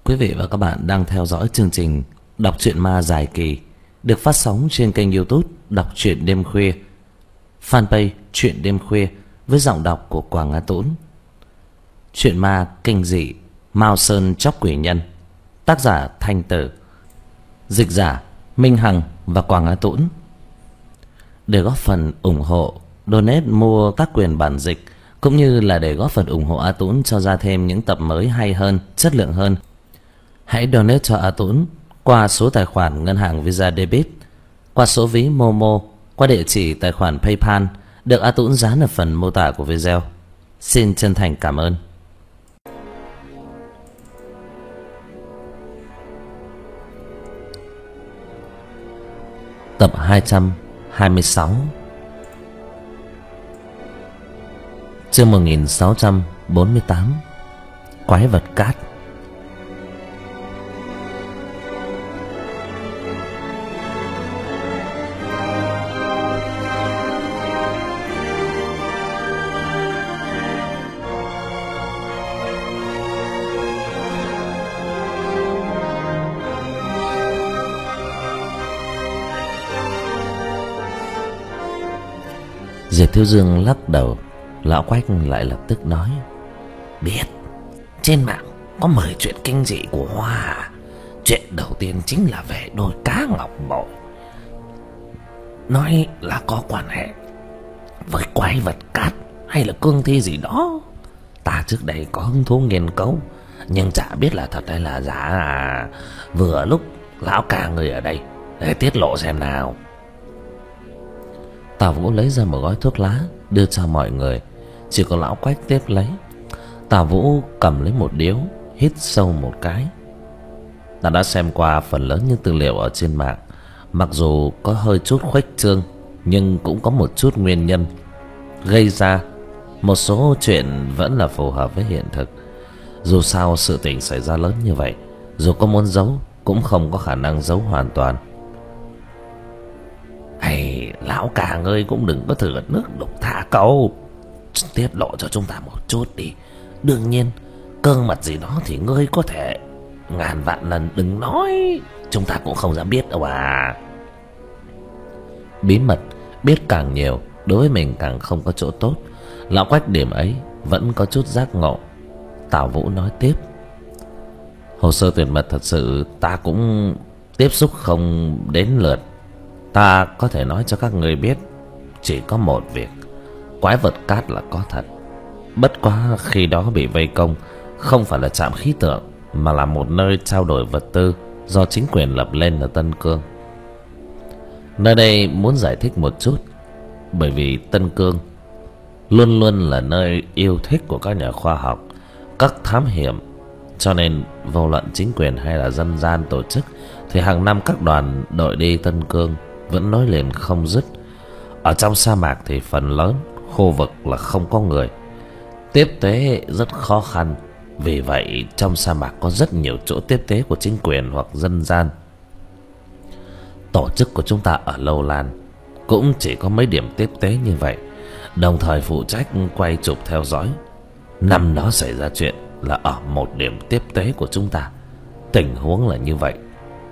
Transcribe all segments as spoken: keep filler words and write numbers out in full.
Quý vị và các bạn đang theo dõi chương trình Đọc truyện ma dài kỳ được phát sóng trên kênh YouTube Đọc truyện đêm khuya, fanpage Truyện đêm khuya với giọng đọc của Quảng Á Tũng. Truyện ma kinh dị Mao Sơn Chóc Quỷ Nhân, tác giả Thanh Tử, dịch giả Minh Hằng và Quảng Á Tũng. Để góp phần ủng hộ, donate mua các quyền bản dịch cũng như là để góp phần ủng hộ A Tũng cho ra thêm những tập mới hay hơn, chất lượng hơn, hãy donate cho A Tũng qua số tài khoản ngân hàng Visa Debit, qua số ví Momo, qua địa chỉ tài khoản PayPal được A Tũng dán ở phần mô tả của video. Xin chân thành cảm ơn. Tập hai trăm hai mươi sáu, chương một nghìn sáu trăm bốn mươi tám, Quái vật cát. Diệp Thiếu Dương lắc đầu. Lão Quách lại lập tức nói: Biết, trên mạng có mười chuyện kinh dị của Hoa. Chuyện đầu tiên chính là về đôi cá ngọc bội, nói là có quan hệ với quái vật cát hay là cương thi gì đó. Ta trước đây có hứng thú nghiên cứu, nhưng chả biết là thật hay là giả à. Vừa lúc lão ca người ở đây để tiết lộ xem nào. Tào Vũ lấy ra một gói thuốc lá đưa cho mọi người. Chỉ có lão Quách tiếp lấy. Tào Vũ cầm lấy một điếu, hít sâu một cái. Ta đã xem qua phần lớn những tư liệu ở trên mạng. Mặc dù có hơi chút khuếch trương, nhưng cũng có một chút nguyên nhân gây ra. Một số chuyện vẫn là phù hợp với hiện thực. Dù sao sự tình xảy ra lớn như vậy, dù có muốn giấu cũng không có khả năng giấu hoàn toàn. Hay lão cả ngươi cũng đừng có thừa nước đục thả câu, tiết lộ cho chúng ta một chút đi. Đương nhiên cơ mật gì đó thì ngươi có thể ngàn vạn lần đừng nói, chúng ta cũng không dám biết đâu à. Bí mật biết càng nhiều đối với mình càng không có chỗ tốt. Lão Quách điểm ấy vẫn có chút giác ngộ. Tào Vũ nói tiếp: Hồ sơ tuyển mật thật sự ta cũng tiếp xúc không đến lượt. Ta có thể nói cho các người biết chỉ có một việc: quái vật cát là có thật. Bất quá khi đó bị vây công không phải là trạm khí tượng, mà là một nơi trao đổi vật tư do chính quyền lập lên ở Tân Cương. Nơi đây muốn giải thích một chút, bởi vì Tân Cương luôn luôn là nơi yêu thích của các nhà khoa học, các thám hiểm. Cho nên vô luận chính quyền hay là dân gian tổ chức thì hàng năm các đoàn đội đi Tân Cương vẫn nối liền không dứt. Ở trong sa mạc thì phần lớn khu vực là không có người, tiếp tế rất khó khăn. Vì vậy trong sa mạc có rất nhiều chỗ tiếp tế của chính quyền hoặc dân gian. Tổ chức của chúng ta ở Lâu Lan cũng chỉ có mấy điểm tiếp tế như vậy, đồng thời phụ trách quay chụp theo dõi. Năm đó xảy ra chuyện là ở một điểm tiếp tế của chúng ta. Tình huống là như vậy.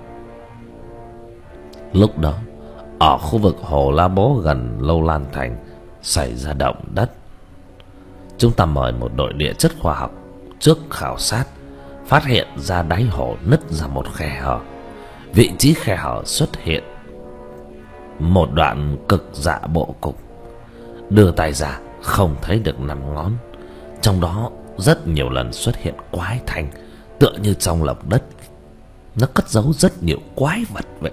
Lúc đó ở khu vực Hồ La Bố gần Lâu Lan Thành xảy ra động đất. Chúng ta mời một đội địa chất khoa học trước khảo sát, phát hiện ra đáy hồ nứt ra một khe hở. Vị trí khe hở xuất hiện một đoạn cực dạ bộ cục. Đưa tay ra không thấy được năm ngón. Trong đó rất nhiều lần xuất hiện quái thanh, tựa như trong lòng đất nó cất giấu rất nhiều quái vật vậy.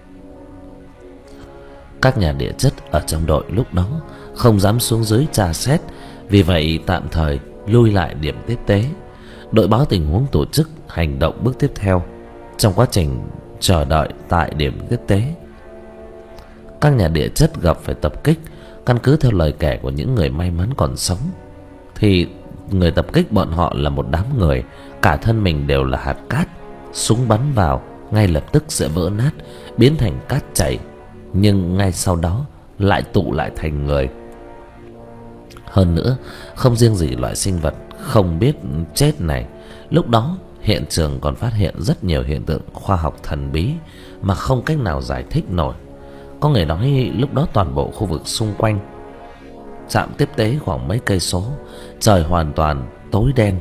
Các nhà địa chất ở trong đội lúc đó không dám xuống dưới tra xét, vì vậy tạm thời lui lại điểm tiếp tế. Đội báo tình huống tổ chức hành động bước tiếp theo. Trong quá trình chờ đợi tại điểm tiếp tế, các nhà địa chất gặp phải tập kích. Căn cứ theo lời kể của những người may mắn còn sống thì người tập kích bọn họ là một đám người, cả thân mình đều là hạt cát. Súng bắn vào ngay lập tức sẽ vỡ nát, biến thành cát chảy, nhưng ngay sau đó lại tụ lại thành người. Hơn nữa, không riêng gì loại sinh vật không biết chết này, lúc đó Hiện trường còn phát hiện rất nhiều hiện tượng khoa học thần bí mà không cách nào giải thích nổi. Có người nói lúc đó toàn bộ khu vực xung quanh trạm tiếp tế khoảng mấy cây số, trời hoàn toàn tối đen.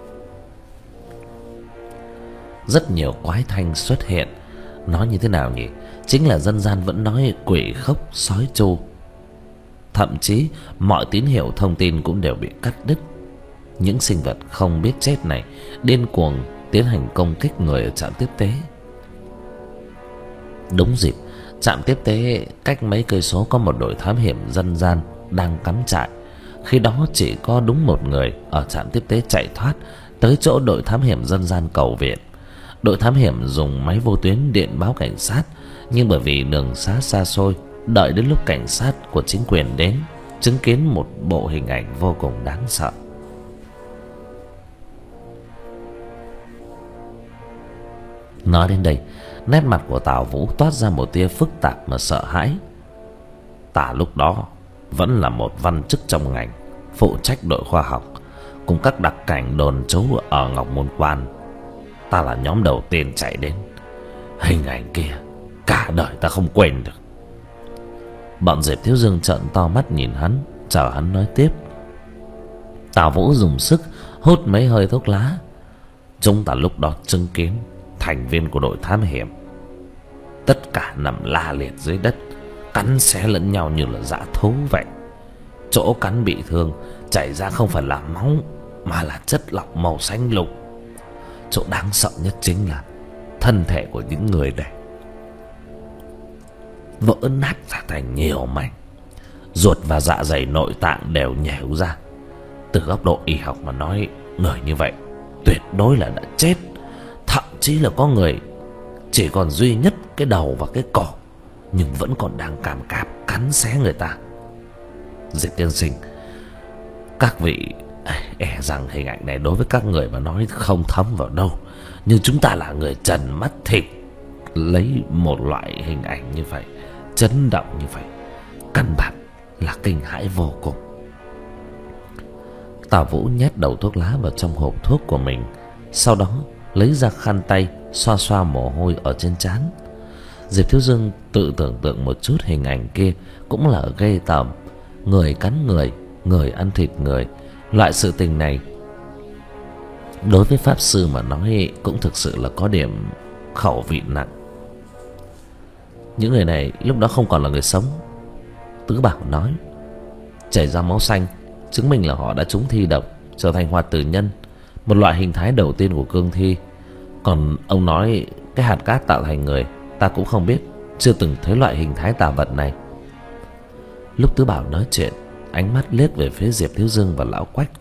Rất nhiều quái thanh xuất hiện. Nói như thế nào nhỉ? Chính là dân gian vẫn nói quỷ khốc sói chu. Thậm chí mọi tín hiệu thông tin cũng đều bị cắt đứt. Những sinh vật không biết chết này điên cuồng tiến hành công kích người ở trạm tiếp tế. Đúng dịp trạm tiếp tế cách mấy cây số có một đội thám hiểm dân gian đang cắm trại. Khi đó chỉ có đúng một người ở trạm tiếp tế chạy thoát tới chỗ đội thám hiểm dân gian cầu viện. Đội thám hiểm dùng máy vô tuyến điện báo cảnh sát, nhưng bởi vì đường xá xa xôi, đợi đến lúc cảnh sát của chính quyền đến, chứng kiến một bộ hình ảnh vô cùng đáng sợ. Nói đến đây, nét mặt của Tào Vũ toát ra một tia phức tạp mà sợ hãi. Ta lúc đó vẫn là một văn chức trong ngành, phụ trách đội khoa học cùng các đặc cảnh đồn trú ở Ngọc Môn Quan. Ta là nhóm đầu tiên chạy đến. Hình ảnh kia cả đời ta không quên được. Bọn Diệp Thiếu Dương trợn to mắt nhìn hắn, chờ hắn nói tiếp. Tào Vũ dùng sức hút mấy hơi thuốc lá. Chúng ta lúc đó chứng kiến thành viên của đội thám hiểm tất cả nằm la liệt dưới đất, cắn xé lẫn nhau như là dã thú vậy. Chỗ cắn bị thương chảy ra không phải là máu mà là chất lỏng màu xanh lục. Chỗ đáng sợ nhất chính là thân thể của những người này vỡ nát ra thành nhiều mảnh, ruột và dạ dày nội tạng đều nhèo ra. Từ góc độ y học mà nói, người như vậy tuyệt đối là đã chết. Thậm chí là có người chỉ còn duy nhất cái đầu và cái cổ, nhưng vẫn còn đang càm cạp cắn xé người ta. Diệp tiên sinh, các vị e rằng hình ảnh này đối với các người mà nói không thấm vào đâu, nhưng chúng ta là người trần mắt thịt, lấy một loại hình ảnh như vậy, chấn động như vậy, căn bản là kinh hãi vô cùng. Tào Vũ nhét đầu thuốc lá vào trong hộp thuốc của mình, sau đó lấy ra khăn tay xoa xoa mồ hôi ở trên trán. Diệp Thiếu Dương tự tưởng tượng một chút hình ảnh kia cũng là ghê tởm. Người cắn người, người ăn thịt người. Loại sự tình này đối với pháp sư mà nói cũng thực sự là có điểm khẩu vị nặng. Những người này lúc đó không còn là người sống, Tứ Bảo nói. Chảy ra máu xanh chứng minh là họ đã trúng thi độc, trở thành hoạt tử nhân, một loại hình thái đầu tiên của cương thi. Còn ông nói cái hạt cát tạo thành người, ta cũng không biết, chưa từng thấy loại hình thái tà vật này. Lúc Tứ Bảo nói chuyện, ánh mắt liếc về phía Diệp Thiếu Dương và Lão Quách.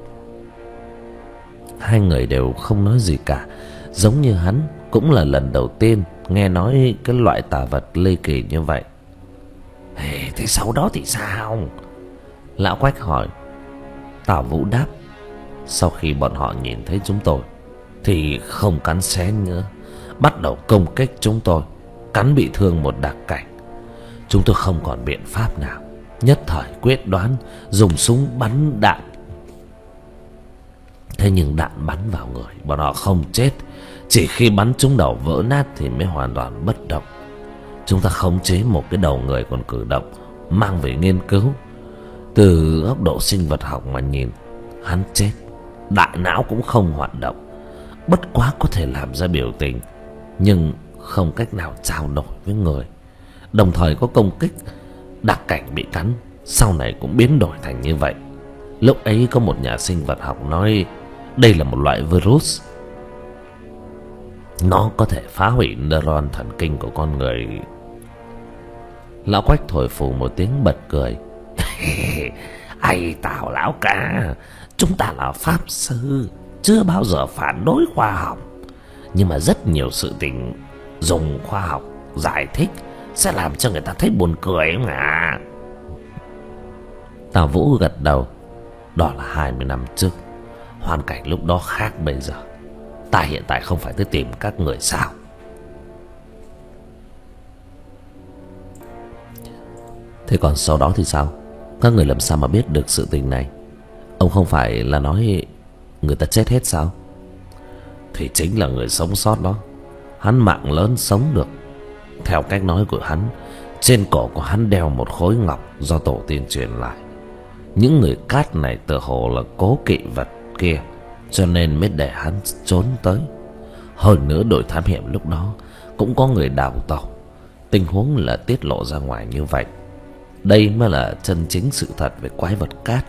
Hai người đều không nói gì cả, giống như hắn cũng là lần đầu tiên nghe nói cái loại tà vật ly kỳ như vậy. Hey, thế sau đó thì sao? Lão Quách hỏi. Tào Vũ đáp. Sau khi bọn họ nhìn thấy chúng tôi thì không cắn xé nữa, bắt đầu công kích chúng tôi, cắn bị thương một đặc cảnh. Chúng tôi không còn biện pháp nào, nhất thời quyết đoán dùng súng bắn đạn. Thế nhưng đạn bắn vào người, bọn họ không chết. Chỉ khi bắn trúng đầu vỡ nát thì mới hoàn toàn bất động. Chúng ta khống chế một cái đầu người còn cử động, mang về nghiên cứu. Từ góc độ sinh vật học mà nhìn, hắn chết, đại não cũng không hoạt động, bất quá có thể làm ra biểu tình, nhưng không cách nào trao đổi với người. Đồng thời có công kích, đặc cảnh bị cắn sau này cũng biến đổi thành như vậy. Lúc ấy có một nhà sinh vật học nói đây là một loại virus, nó có thể phá hủy neuron thần kinh của con người. Lão Quách thổi phù một tiếng bật cười. Ây Tào lão ca, chúng ta là pháp sư, chưa bao giờ phản đối khoa học, nhưng mà rất nhiều sự tình dùng khoa học giải thích sẽ làm cho người ta thấy buồn cười không ạ? Tào Vũ gật đầu. Đó là hai mươi năm trước, hoàn cảnh lúc đó khác bây giờ. Ta hiện tại không phải tới tìm các người sao? Thế còn sau đó thì sao? Các người làm sao mà biết được sự tình này? Ông không phải là nói người ta chết hết sao? thì chính là người sống sót đó. Hắn mạng lớn sống được. Theo cách nói của hắn, trên cổ của hắn đeo một khối ngọc do tổ tiên truyền lại. Những người cát này tựa hồ là cố kỵ vật kia, cho nên mới để hắn trốn tới. Hơn nữa đội thám hiểm lúc đó cũng có người đào tàu. Tình huống là tiết lộ ra ngoài như vậy. Đây mới là chân chính sự thật về quái vật cát.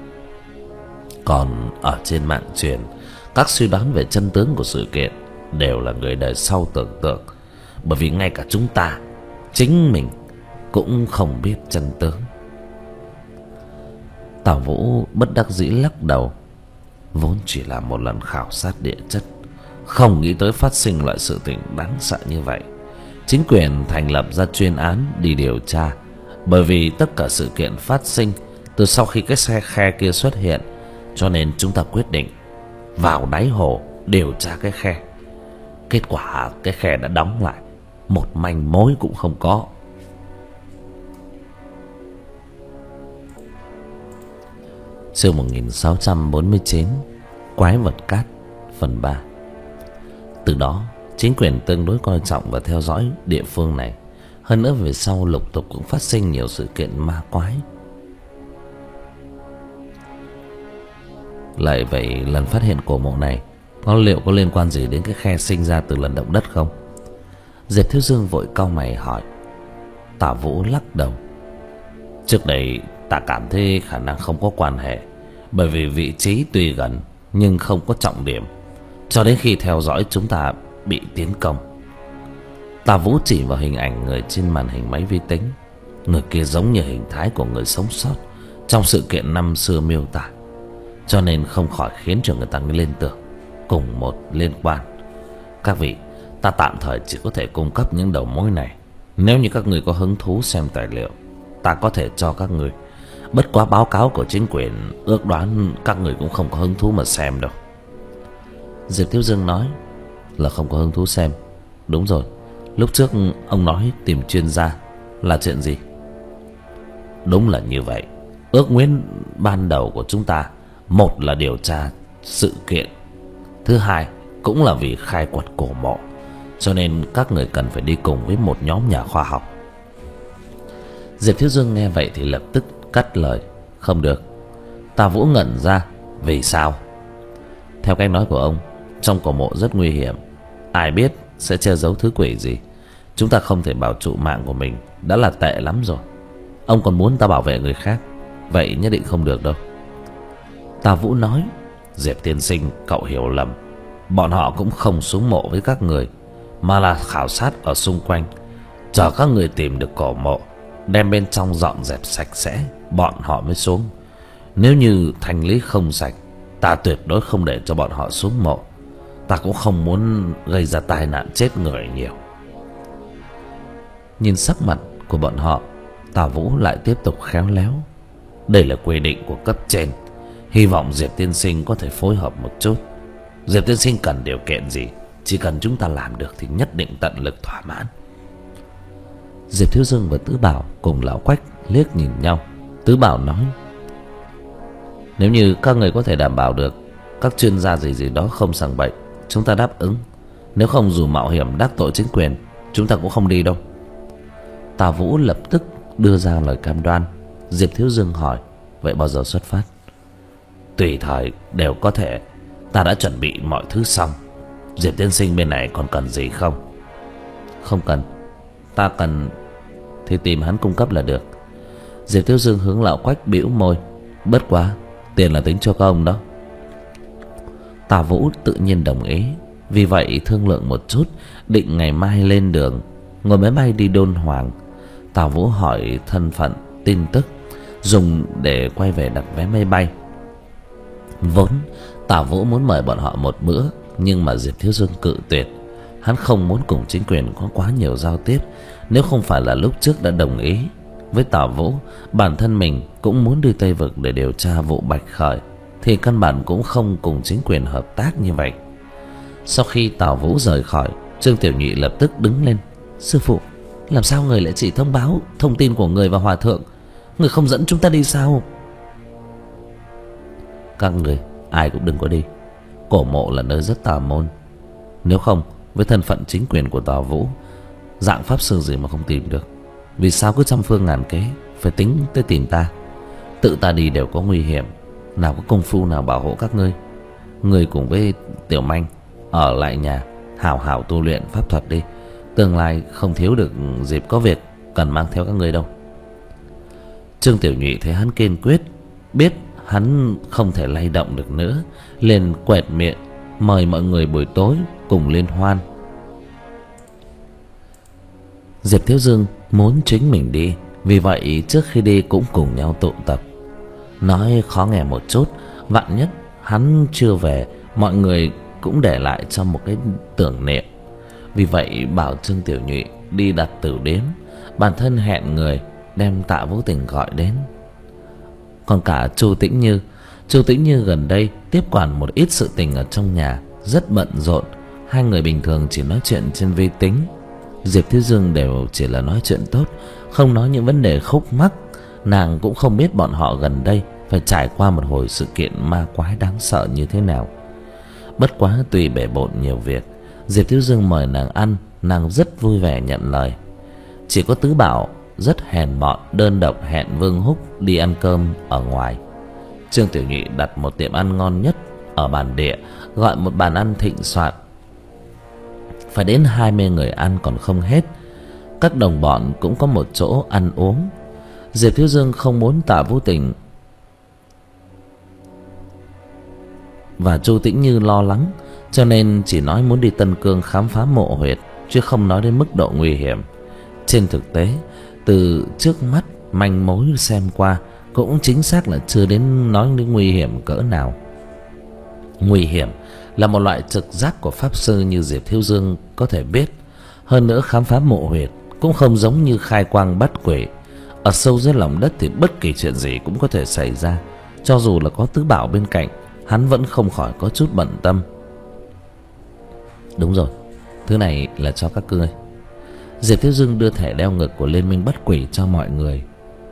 Còn ở trên mạng truyền, các suy đoán về chân tướng của sự kiện đều là người đời sau tưởng tượng. Bởi vì ngay cả chúng ta, chính mình cũng không biết chân tướng. Tào Vũ bất đắc dĩ lắc đầu. Vốn chỉ là một lần khảo sát địa chất, không nghĩ tới phát sinh loại sự tình đáng sợ như vậy. Chính quyền thành lập ra chuyên án đi điều tra. Bởi vì tất cả sự kiện phát sinh từ sau khi cái xe khe kia xuất hiện, cho nên chúng ta quyết định vào đáy hồ điều tra cái khe. Kết quả cái khe đã đóng lại, một manh mối cũng không có. Chương một nghìn sáu trăm bốn mươi chín, Quái vật cát, phần ba. Từ đó chính quyền tương đối coi trọng và theo dõi địa phương này. Hơn nữa về sau lục tục cũng phát sinh nhiều sự kiện ma quái. Lại vậy, lần phát hiện cổ mộ này có liệu có liên quan gì đến cái khe sinh ra từ lần động đất không? Diệp Thiếu Dương vội cau mày hỏi. Tả Vũ lắc đầu. Trước đây ta cảm thấy khả năng không có quan hệ, bởi vì vị trí tuy gần nhưng không có trọng điểm, cho đến khi theo dõi chúng ta bị tiến công. Tả Vũ chỉ vào hình ảnh người trên màn hình máy vi tính. Người kia giống như hình thái của người sống sót trong sự kiện năm xưa miêu tả, cho nên không khỏi khiến cho người ta lên tưởng cùng một liên quan. Các vị, ta tạm thời chỉ có thể cung cấp những đầu mối này. Nếu như các người có hứng thú xem tài liệu, ta có thể cho các người. Bất quá báo cáo của chính quyền ước đoán các người cũng không có hứng thú mà xem đâu. Diệp Thiếu Dương nói. Là không có hứng thú xem? Đúng rồi, lúc trước ông nói tìm chuyên gia là chuyện gì? Đúng là như vậy. Ước nguyện ban đầu của chúng ta, một là điều tra sự kiện, thứ hai cũng là vì khai quật cổ mộ, cho nên các người cần phải đi cùng với một nhóm nhà khoa học. Diệp Thiếu Dương nghe vậy thì lập tức cắt lời. Không được. Tào Vũ ngẩn ra. Vì sao? Theo cách nói của ông, trong cổ mộ rất nguy hiểm, ai biết sẽ che giấu thứ quỷ gì. Chúng ta không thể bảo trụ mạng của mình đã là tệ lắm rồi. Ông còn muốn ta bảo vệ người khác, vậy nhất định không được đâu. Tào Vũ nói. Diệp tiên sinh, cậu hiểu lầm. Bọn họ cũng không xuống mộ với các người, mà là khảo sát ở xung quanh, chờ các người tìm được cổ mộ, đem bên trong dọn dẹp sạch sẽ, bọn họ mới xuống. Nếu như thanh lý không sạch, ta tuyệt đối không để cho bọn họ xuống mộ. Ta cũng không muốn gây ra tai nạn chết người nhiều. Nhìn sắc mặt của bọn họ, Tào Vũ lại tiếp tục khéo léo. Đây là quy định của cấp trên, hy vọng Diệp tiên sinh có thể phối hợp một chút. Diệp tiên sinh cần điều kiện gì, chỉ cần chúng ta làm được thì nhất định tận lực thỏa mãn. Diệp Thiếu Dương và Tứ Bảo cùng Lão Quách liếc nhìn nhau. Tứ Bảo nói. Nếu như các người có thể đảm bảo được các chuyên gia gì gì đó không sằng bậy, chúng ta đáp ứng. Nếu không, dù mạo hiểm đắc tội chính quyền, chúng ta cũng không đi đâu. Tào Vũ lập tức đưa ra lời cam đoan. Diệp Thiếu Dương hỏi. Vậy bao giờ xuất phát? Tùy thời đều có thể. Ta đã chuẩn bị mọi thứ xong. Diệp tiên sinh bên này còn cần gì không? Không cần. Ta cần thì tìm hắn cung cấp là được. Diệp Thiếu Dương hướng Lão Quách bĩu môi. Bất quá, tiền là tính cho các ông đó. Tào Vũ tự nhiên đồng ý. Vì vậy thương lượng một chút, định ngày mai lên đường, ngồi máy bay đi Đôn Hoàng. Tào Vũ hỏi thân phận, tin tức, dùng để quay về đặt vé máy bay. Vốn Tào Vũ muốn mời bọn họ một bữa, nhưng mà Diệp Thiếu Dương cự tuyệt. Hắn không muốn cùng chính quyền có quá nhiều giao tiếp. Nếu không phải là lúc trước đã đồng ý với Tào Vũ, bản thân mình cũng muốn đi Tây Vực để điều tra vụ Bạch Khởi, thì căn bản cũng không cùng chính quyền hợp tác như vậy. Sau khi Tào Vũ rời khỏi, Trương Tiểu Nhị lập tức đứng lên. Sư phụ, làm sao người lại chỉ thông báo thông tin của người và hòa thượng, người không dẫn chúng ta đi sao? Các người ai cũng đừng có đi. Cổ mộ là nơi rất tà môn, Nếu không, với thân phận chính quyền của Tào Vũ, dạng pháp sư gì mà không tìm được? Vì sao cứ trăm phương ngàn kế phải tính tới tìm ta? Tự ta đi đều có nguy hiểm, nào có công phu nào bảo hộ các ngươi. Ngươi cùng với Tiểu Manh ở lại nhà hảo hảo tu luyện pháp thuật đi. Tương lai không thiếu được dịp có việc cần mang theo các ngươi đâu. Trương Tiểu Nhụy thấy hắn kiên quyết, biết hắn không thể lay động được nữa, liền quẹt miệng mời mọi người buổi tối cùng liên hoan. Diệp Thiếu Dương muốn chính mình đi, vì vậy trước khi đi cũng cùng nhau tụ tập. Nói khó nghe một chút, vạn nhất hắn chưa về, mọi người cũng để lại cho một cái tưởng niệm. Vì vậy bảo Trương Tiểu Nhụy đi đặt tử điếm, bản thân hẹn người đem Tạ Vũ Tình gọi đến. Còn cả Chu Tĩnh Như, Chu Tĩnh Như gần đây tiếp quản một ít sự tình ở trong nhà, rất bận rộn. Hai người bình thường chỉ nói chuyện trên vi tính, Diệp Thiếu Dương đều chỉ là nói chuyện tốt, không nói những vấn đề khúc mắc. Nàng cũng không biết bọn họ gần đây phải trải qua một hồi sự kiện ma quái đáng sợ như thế nào. Bất quá tùy bể bộn nhiều việc, Diệp Thiếu Dương mời nàng ăn, nàng rất vui vẻ nhận lời. Chỉ có Tứ Bảo rất hèn mọn, đơn độc hẹn Vương Húc đi ăn cơm ở ngoài. Trương Tiểu Nhụy đặt một tiệm ăn ngon nhất ở bản địa, gọi một bàn ăn thịnh soạn, phải đến hai mươi người ăn còn không hết. Các đồng bọn cũng có một chỗ ăn uống. Diệp Thiếu Dương không muốn Tạ Vũ Tình và Chu Tĩnh Như lo lắng, cho nên chỉ nói muốn đi Tân Cương khám phá mộ huyệt, chứ không nói đến mức độ nguy hiểm. Trên thực tế, từ trước mắt manh mối xem qua, cũng chính xác là chưa đến nói đến nguy hiểm cỡ nào. Nguy hiểm là một loại trực giác của pháp sư như Diệp Thiếu Dương có thể biết. Hơn nữa khám phá mộ huyệt cũng không giống như khai quang bắt quỷ. Ở sâu dưới lòng đất thì bất kỳ chuyện gì cũng có thể xảy ra. Cho dù là có Tứ Bảo bên cạnh, hắn vẫn không khỏi có chút bận tâm. Đúng rồi, thứ này là cho các ngươi. Diệp Thiếu Dương đưa thẻ đeo ngực của Liên Minh Bắt Quỷ cho mọi người,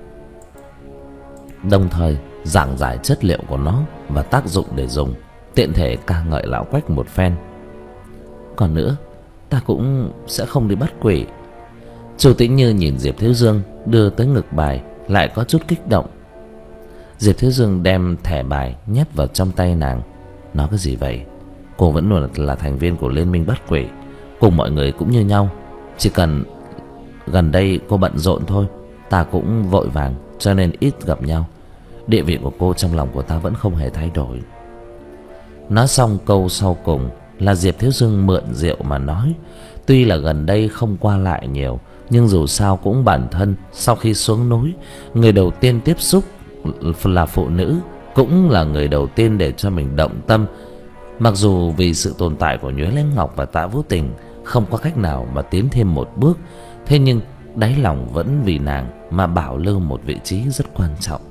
đồng thời giảng giải chất liệu của nó và tác dụng để dùng, tiện thể ca ngợi lão Quách một phen. Còn nữa, ta cũng sẽ không đi bắt quỷ. Chu Tĩnh Như nhìn Diệp Thiếu Dương đưa tới ngực bài, lại có chút kích động. Diệp Thiếu Dương đem thẻ bài nhét vào trong tay nàng. Nói cái gì vậy? Cô vẫn luôn là thành viên của Liên Minh Bắt Quỷ, cùng mọi người cũng như nhau. Chỉ cần gần đây cô bận rộn thôi, ta cũng vội vàng, cho nên ít gặp nhau. Địa vị của cô trong lòng của ta vẫn không hề thay đổi. Nói xong câu sau cùng là Diệp Thiếu Dương mượn rượu mà nói. Tuy là gần đây không qua lại nhiều, nhưng dù sao cũng bản thân sau khi xuống núi, người đầu tiên tiếp xúc là phụ nữ, cũng là người đầu tiên để cho mình động tâm. Mặc dù vì sự tồn tại của Nhuế Lãnh Ngọc và Tạ Vũ Tình không có cách nào mà tiến thêm một bước, thế nhưng đáy lòng vẫn vì nàng mà bảo lưu một vị trí rất quan trọng.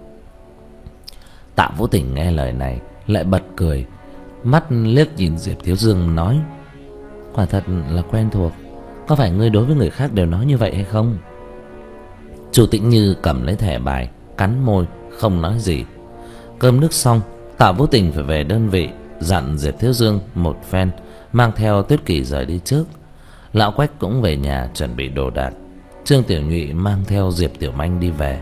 Tạ Vũ Tình nghe lời này lại bật cười, mắt liếc nhìn Diệp Thiếu Dương nói: quả thật là quen thuộc. Có phải ngươi đối với người khác đều nói như vậy hay không? Chu Tĩnh Như cầm lấy thẻ bài, cắn môi không nói gì. Cơm nước xong, Tạ Vũ Tình phải về đơn vị, dặn Diệp Thiếu Dương một phen, mang theo Tuyết Kỳ rời đi trước. Lão Quách cũng về nhà chuẩn bị đồ đạc. Trương Tiểu Nhụy mang theo Diệp Tiểu Manh đi về.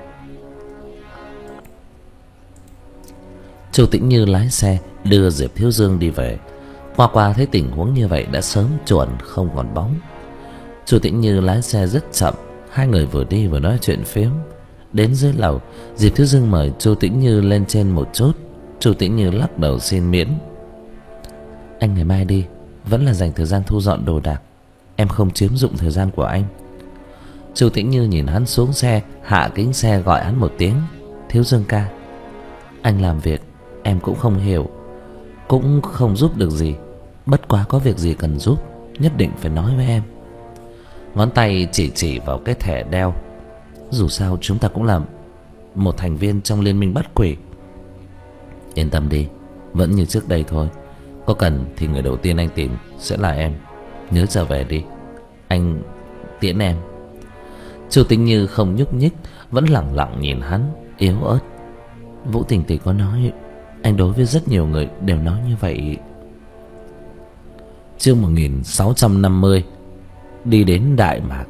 Chu Tĩnh Như lái xe đưa Diệp Thiếu Dương đi về. Qua qua thấy tình huống như vậy đã sớm chuồn không còn bóng. Chu Tĩnh Như lái xe rất chậm, hai người vừa đi vừa nói chuyện phiếm. Đến dưới lầu, Diệp Thiếu Dương mời Chu Tĩnh Như lên trên một chút. Chu Tĩnh Như lắc đầu xin miễn. Anh ngày mai đi, vẫn là dành thời gian thu dọn đồ đạc, em không chiếm dụng thời gian của anh. Chu Tĩnh Như nhìn hắn xuống xe, hạ kính xe gọi hắn một tiếng: Thiếu Dương ca. Anh làm việc em cũng không hiểu, cũng không giúp được gì, bất quá có việc gì cần giúp nhất định phải nói với em. Ngón tay chỉ chỉ vào cái thẻ đeo. Dù sao chúng ta cũng là một thành viên trong Liên Minh Bắt Quỷ. Yên tâm đi, vẫn như trước đây thôi. Có cần thì người đầu tiên anh tìm sẽ là em. Nhớ trở về đi, anh tiễn em. Chu Tĩnh Như không nhúc nhích, vẫn lặng lặng nhìn hắn, yếu ớt. Vũ Tình Tỷ có nói anh đối với rất nhiều người đều nói như vậy. Chương một nghìn sáu trăm năm mươi. Đi đến Đại Mạc.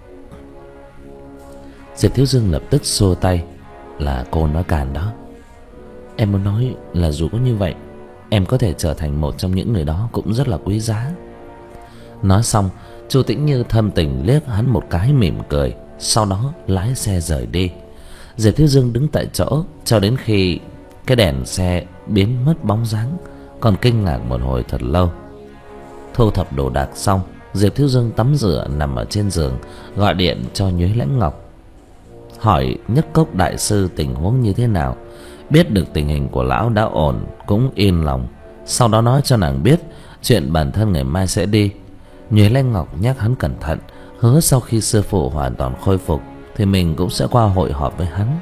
Diệp Thiếu Dương lập tức xua tay. Là cô nói càn đó. Em muốn nói là dù có như vậy, em có thể trở thành một trong những người đó cũng rất là quý giá. Nói xong, Chu Tĩnh Như thâm tình liếc hắn một cái mỉm cười, sau đó lái xe rời đi. Diệp Thiếu Dương đứng tại chỗ cho đến khi cái đèn xe biến mất bóng dáng, còn kinh ngạc một hồi thật lâu. Thu thập đồ đạc xong, Diệp Thiếu Dương tắm rửa nằm ở trên giường, gọi điện cho Nhuế Lãnh Ngọc, hỏi Nhất Cốc đại sư tình huống như thế nào. Biết được tình hình của lão đã ổn, cũng yên lòng. Sau đó nói cho nàng biết chuyện bản thân ngày mai sẽ đi. Nhuế Lãnh Ngọc nhắc hắn cẩn thận, hứa sau khi sư phụ hoàn toàn khôi phục thì mình cũng sẽ qua hội họp với hắn.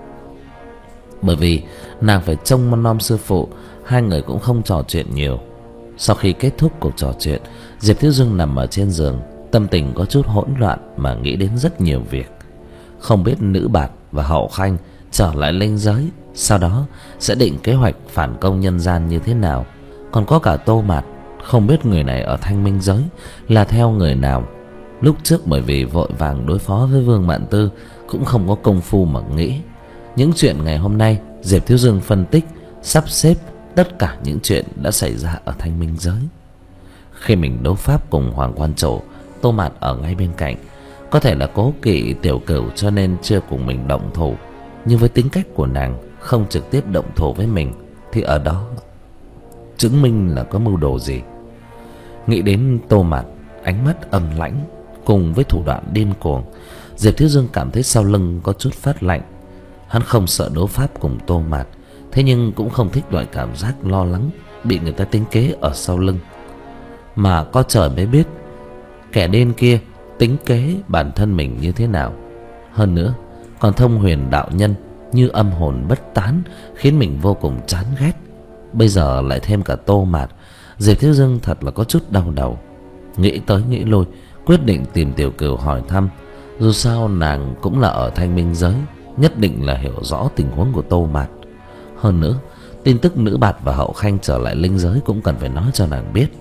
Bởi vì nàng phải trông mon nom sư phụ, hai người cũng không trò chuyện nhiều. Sau khi kết thúc cuộc trò chuyện, Diệp Thiếu Dương nằm ở trên giường, tâm tình có chút hỗn loạn mà nghĩ đến rất nhiều việc. Không biết Nữ Bạt và Hậu Khanh trở lại linh giới, sau đó sẽ định kế hoạch phản công nhân gian như thế nào. Còn có cả Tô Mạt, không biết người này ở Thanh Minh giới là theo người nào. Lúc trước bởi vì vội vàng đối phó với Vương Mạn Tư, cũng không có công phu mà nghĩ. Những chuyện ngày hôm nay, Diệp Thiếu Dương phân tích, sắp xếp tất cả những chuyện đã xảy ra ở Thanh Minh giới. Khi mình đấu pháp cùng Hoàng Quan Trổ, Tô Mạt ở ngay bên cạnh. Có thể là cố kỵ Tiểu Cửu cho nên chưa cùng mình động thủ, nhưng với tính cách của nàng không trực tiếp động thủ với mình thì ở đó chứng minh là có mưu đồ gì. Nghĩ đến Tô Mạt, ánh mắt âm lãnh cùng với thủ đoạn điên cuồng, Diệp Thiếu Dương cảm thấy sau lưng có chút phát lạnh. Hắn không sợ đấu pháp cùng Tô Mạt, thế nhưng cũng không thích loại cảm giác lo lắng bị người ta tính kế ở sau lưng. Mà có trời mới biết kẻ điên kia tính kế bản thân mình như thế nào. Hơn nữa còn thông huyền đạo nhân như âm hồn bất tán, khiến mình vô cùng chán ghét. Bây giờ lại thêm cả Tô Mạt, Diệp Thiếu Dương thật là có chút đau đầu. Nghĩ tới nghĩ lui, quyết định tìm Tiểu Cửu hỏi thăm. Dù sao nàng cũng là ở Thanh Minh giới, nhất định là hiểu rõ tình huống của Tô Mạt. Hơn nữa tin tức Nữ Bạt và Hậu Khanh trở lại linh giới cũng cần phải nói cho nàng biết.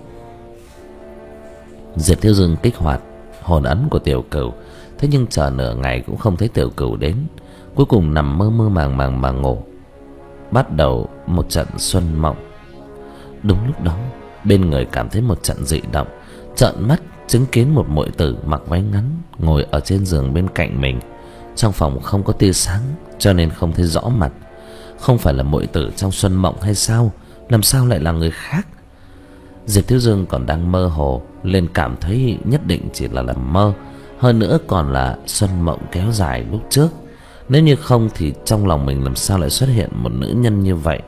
Diệp Thiếu Dương kích hoạt hồn ấn của Tiểu Cửu, thế nhưng chờ nửa ngày cũng không thấy Tiểu Cửu đến. Cuối cùng nằm mơ mơ màng màng mà ngủ. Bắt đầu một trận xuân mộng. Đúng lúc đó, bên người cảm thấy một trận dị động, trợn mắt chứng kiến một muội tử mặc váy ngắn ngồi ở trên giường bên cạnh mình. Trong phòng không có tia sáng cho nên không thấy rõ mặt. Không phải là muội tử trong xuân mộng hay sao? Làm sao lại là người khác? Diệp Thiếu Dương còn đang mơ hồ lên cảm thấy nhất định chỉ là làm mơ, hơn nữa còn là xuân mộng kéo dài lúc trước. Nếu như không thì trong lòng mình làm sao lại xuất hiện một nữ nhân như vậy?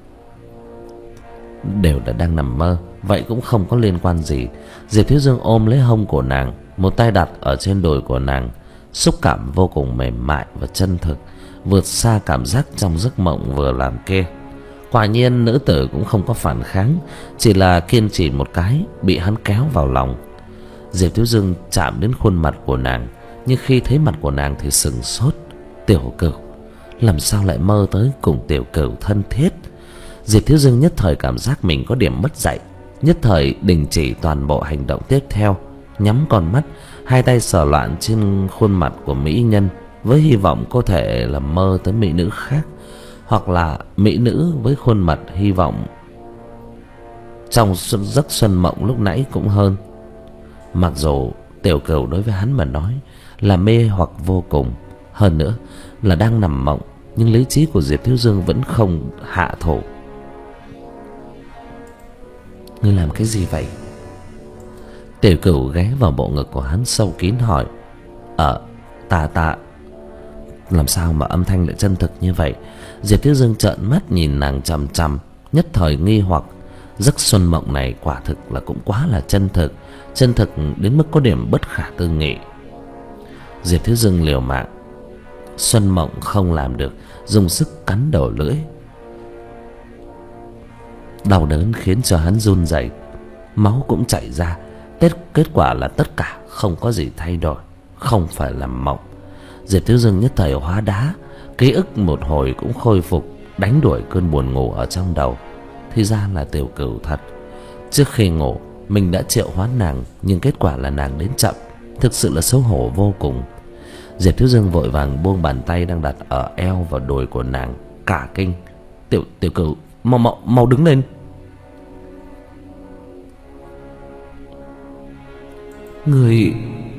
Đều đã đang nằm mơ, vậy cũng không có liên quan gì. Diệp Thiếu Dương ôm lấy hông của nàng, một tay đặt ở trên đùi của nàng. Xúc cảm vô cùng mềm mại và chân thực, vượt xa cảm giác trong giấc mộng vừa làm kia. Quả nhiên nữ tử cũng không có phản kháng, chỉ là kiên trì một cái, bị hắn kéo vào lòng. Diệp Thiếu Dương chạm đến khuôn mặt của nàng, nhưng khi thấy mặt của nàng thì sững sốt. Tiểu Cửu, làm sao lại mơ tới cùng Tiểu Cửu thân thiết? Diệp Thiếu Dương nhất thời cảm giác mình có điểm mất dạy, nhất thời đình chỉ toàn bộ hành động tiếp theo, nhắm con mắt, hai tay sờ loạn trên khuôn mặt của mỹ nhân, với hy vọng có thể là mơ tới mỹ nữ khác, hoặc là mỹ nữ với khuôn mặt hy vọng trong giấc xuân mộng lúc nãy cũng hơn. Mặc dù Tiểu Cửu đối với hắn mà nói là mê hoặc vô cùng, hơn nữa là đang nằm mộng, nhưng lý trí của Diệp Thiếu Dương vẫn không hạ thủ. Ngươi làm cái gì vậy? Tiểu Cửu ghé vào bộ ngực của hắn sâu kín hỏi. Ờ, ta ta Làm sao mà âm thanh lại chân thực như vậy? Diệp Thiếu Dương trợn mắt nhìn nàng chằm chằm, nhất thời nghi hoặc. Giấc xuân mộng này quả thực là cũng quá là chân thực, chân thực đến mức có điểm bất khả tư nghị. Diệp Thiếu Dương liều mạng. Xuân mộng không làm được, dùng sức cắn đầu lưỡi. Đau đớn khiến cho hắn run rẩy, máu cũng chảy ra. Kết, kết quả là tất cả không có gì thay đổi, không phải là mộng. Diệp Thiếu Dương nhất thời hóa đá, ký ức một hồi cũng khôi phục, đánh đuổi cơn buồn ngủ ở trong đầu. Thì ra là Tiểu Cửu thật. Trước khi ngủ, mình đã triệu hoán nàng, nhưng kết quả là nàng đến chậm, thực sự là xấu hổ vô cùng. Diệp Thiếu Dương vội vàng buông bàn tay đang đặt ở eo và đùi của nàng, cả kinh. Tiểu tiểu Cửu, mau mau mau đứng lên. Người...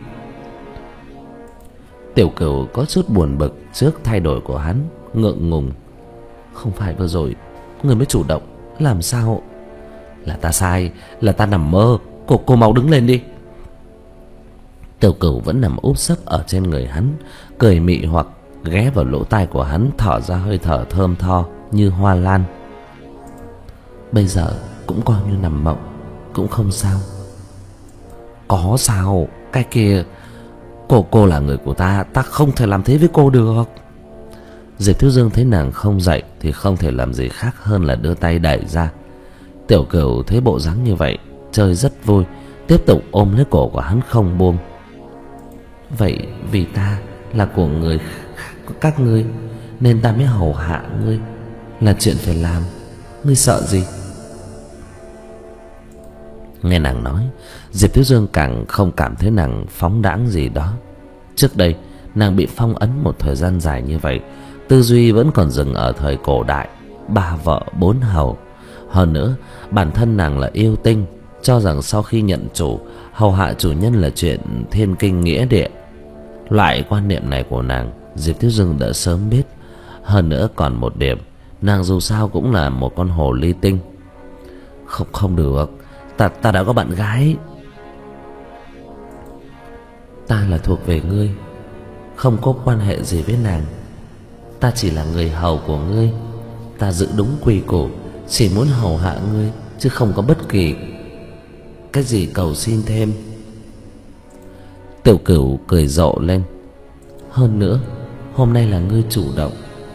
Tiểu Cửu có chút buồn bực trước thay đổi của hắn, ngượng ngùng. Không phải vừa rồi người mới chủ động, làm sao? Là ta sai, là ta nằm mơ. Cô cô mau đứng lên đi. Tiểu Cửu vẫn nằm úp sấp ở trên người hắn, cười mị hoặc ghé vào lỗ tai của hắn, thở ra hơi thở thơm tho như hoa lan. Bây giờ cũng coi như nằm mộng, cũng không sao. Có sao? Cái kia, cô cô là người của ta, ta không thể làm thế với cô được. Diệp Thiếu Dương thấy nàng không dậy thì không thể làm gì khác hơn là đưa tay đẩy ra. Tiểu Cửu thấy bộ dáng như vậy chơi rất vui, tiếp tục ôm lấy cổ của hắn không buông. Vậy vì ta là của người các ngươi nên ta mới hầu hạ ngươi, là chuyện phải làm, ngươi sợ gì? Nghe nàng nói, Diệp Thiếu Dương càng không cảm thấy nàng phóng đãng gì đó. Trước đây nàng bị phong ấn một thời gian dài như vậy, tư duy vẫn còn dừng ở thời cổ đại, ba vợ bốn hầu. Hơn nữa, bản thân nàng là yêu tinh, cho rằng sau khi nhận chủ, hầu hạ chủ nhân là chuyện thiên kinh nghĩa địa. Loại quan niệm này của nàng, Diệp Thiếu Dương đã sớm biết. Hơn nữa còn một điểm, nàng dù sao cũng là một con hồ ly tinh. Không không được, ta ta đã có bạn gái. Ta là thuộc về ngươi, không có quan hệ gì với nàng. Ta chỉ là người hầu của ngươi. Ta giữ đúng quy củ, chỉ muốn hầu hạ ngươi, chứ không có bất kỳ cái gì cầu xin thêm. Tiểu Cửu cười rộ lên. Hơn nữa, hôm nay là ngươi chủ động,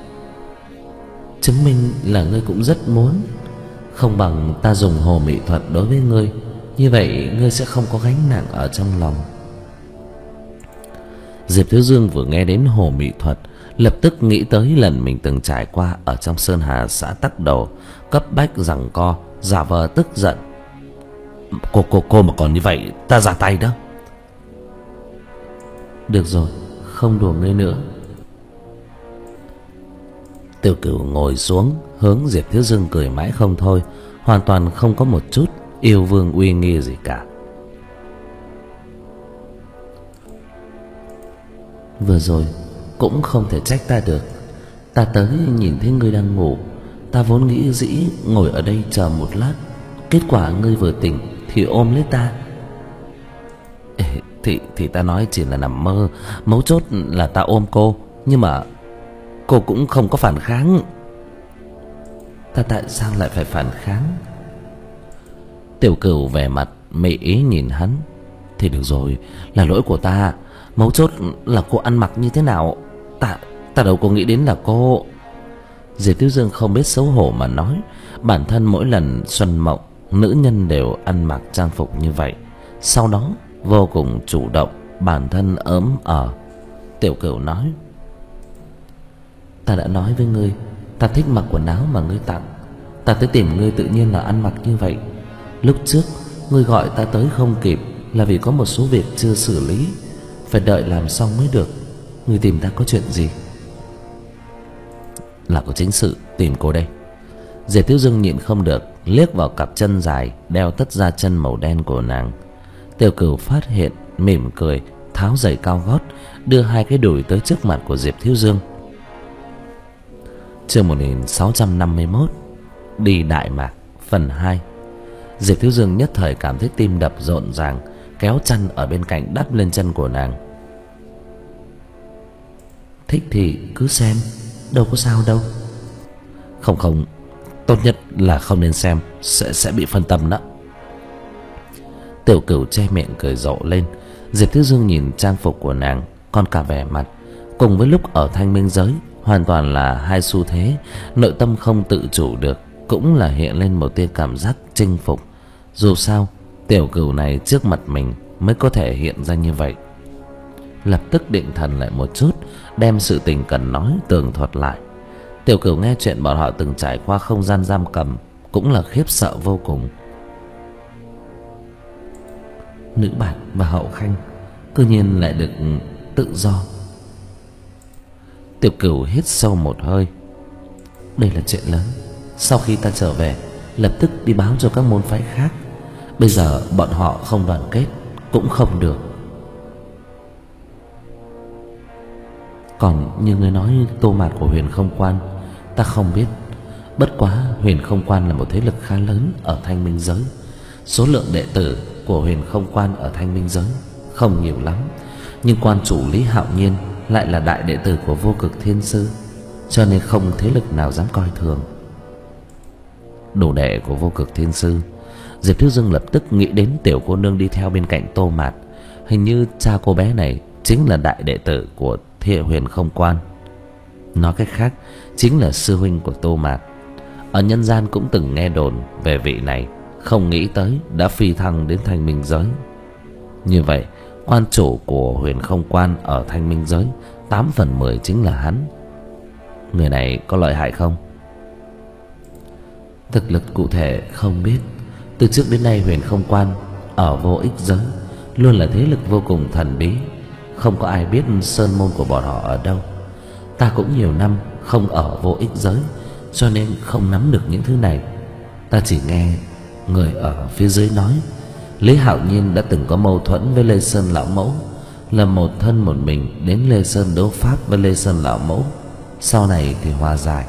chứng minh là ngươi cũng rất muốn. Không bằng ta dùng hồ mị thuật đối với ngươi, như vậy ngươi sẽ không có gánh nặng ở trong lòng. Diệp Thiếu Dương vừa nghe đến hồ mị thuật, lập tức nghĩ tới lần mình từng trải qua ở trong Sơn Hà xã Tắc Đồ, cấp bách giằng co, giả vờ tức giận. Cô cô cô mà còn như vậy, ta ra tay đó. Được rồi, không đùa ngươi nữa. Tiểu Cửu ngồi xuống, hướng Diệp Thiếu Dương cười mãi không thôi, hoàn toàn không có một chút yêu vương uy nghi gì cả. Vừa rồi cũng không thể trách ta được. Ta tới nhìn thấy ngươi đang ngủ, ta vốn nghĩ dĩ ngồi ở đây chờ một lát, kết quả ngươi vừa tỉnh thì ôm lấy ta. Ê, thì thì ta nói chỉ là nằm mơ, mấu chốt là ta ôm cô, nhưng mà cô cũng không có phản kháng. Ta tại sao lại phải phản kháng? Tiểu Cửu vẻ mặt mị ý nhìn hắn. Thì được rồi, là lỗi của ta. Mấu chốt là cô ăn mặc như thế nào, Ta ta đâu có nghĩ đến là cô. Diệp Thiếu Dương không biết xấu hổ mà nói, bản thân mỗi lần xuân mộng, nữ nhân đều ăn mặc trang phục như vậy, sau đó vô cùng chủ động, bản thân ấm ở. Tiểu Cửu nói, ta đã nói với ngươi, ta thích mặc quần áo mà ngươi tặng. Ta tới tìm ngươi tự nhiên là ăn mặc như vậy. Lúc trước ngươi gọi ta tới không kịp là vì có một số việc chưa xử lý, phải đợi làm xong mới được. Ngươi tìm ta có chuyện gì? Là có chính sự tìm cô đây. Diệp Thiếu Dương nhịn không được liếc vào cặp chân dài đeo tất da chân màu đen của nàng. Tiểu Cửu phát hiện, mỉm cười, tháo giày cao gót, đưa hai cái đùi tới trước mặt của Diệp Thiếu Dương. Chương một nghìn sáu trăm năm mươi mốt, đi Đại Mạc phần hai. Diệp Thiếu Dương nhất thời cảm thấy tim đập rộn ràng, kéo chăn ở bên cạnh đắp lên chân của nàng. Thích thì cứ xem, đâu có sao đâu. Không không, tốt nhất là không nên xem, sẽ sẽ bị phân tâm đó. Tiểu Cửu che miệng cười rộ lên. Diệp Thiếu Dương nhìn trang phục của nàng, còn cả vẻ mặt, cùng với lúc ở Thanh Minh giới, hoàn toàn là hai xu thế. Nội tâm không tự chủ được, cũng là hiện lên một tia cảm giác chinh phục. Dù sao, Tiểu Cửu này trước mặt mình mới có thể hiện ra như vậy. Lập tức định thần lại một chút, đem sự tình cần nói tường thuật lại. Tiểu Cửu nghe chuyện bọn họ từng trải qua không gian giam cầm, cũng là khiếp sợ vô cùng. nữ bản và hậu khanh cư nhiên lại được tự do. Tiểu Cửu hít sâu một hơi. Đây là chuyện lớn. Sau khi ta trở về, lập tức đi báo cho các môn phái khác. Bây giờ bọn họ không đoàn kết cũng không được. Còn như ngươi nói Tô Mạt của Huyền Không Quan, ta không biết. Bất quá Huyền Không Quan là một thế lực khá lớn ở Thanh Minh giới. Số lượng đệ tử của Huyền Không Quan ở Thanh Minh giới không nhiều lắm, nhưng quan chủ Lý Hạo Nhiên lại là đại đệ tử của Vô Cực Thiên Sư, cho nên không thế lực nào dám coi thường. Đồ đệ của Vô Cực Thiên Sư, Diệp Thiếu Dương lập tức nghĩ đến tiểu cô nương đi theo bên cạnh Tô Mạt. Hình như cha cô bé này chính là đại đệ tử của Thiệ Huyền Không Quan. Nói cách khác, chính là sư huynh của Tô Mạt. Ở nhân gian cũng từng nghe đồn về vị này, không nghĩ tới đã phi thăng đến Thanh Minh giới. Như vậy, quan chủ của Huyền Không Quan ở Thanh Minh giới tám phần mười chính là hắn. Người này có lợi hại không? Thực lực cụ thể không biết. Từ trước đến nay Huyền Không Quan ở Vô Ích giới luôn là thế lực vô cùng thần bí, không có ai biết sơn môn của bọn họ ở đâu. Ta cũng nhiều năm không ở Vô Ích giới, cho nên không nắm được những thứ này. Ta chỉ nghe người ở phía dưới nói Lý Hạo Nhiên đã từng có mâu thuẫn với Lê Sơn lão mẫu, là một thân một mình đến Lê Sơn đấu pháp với Lê Sơn lão mẫu, sau này thì hòa giải.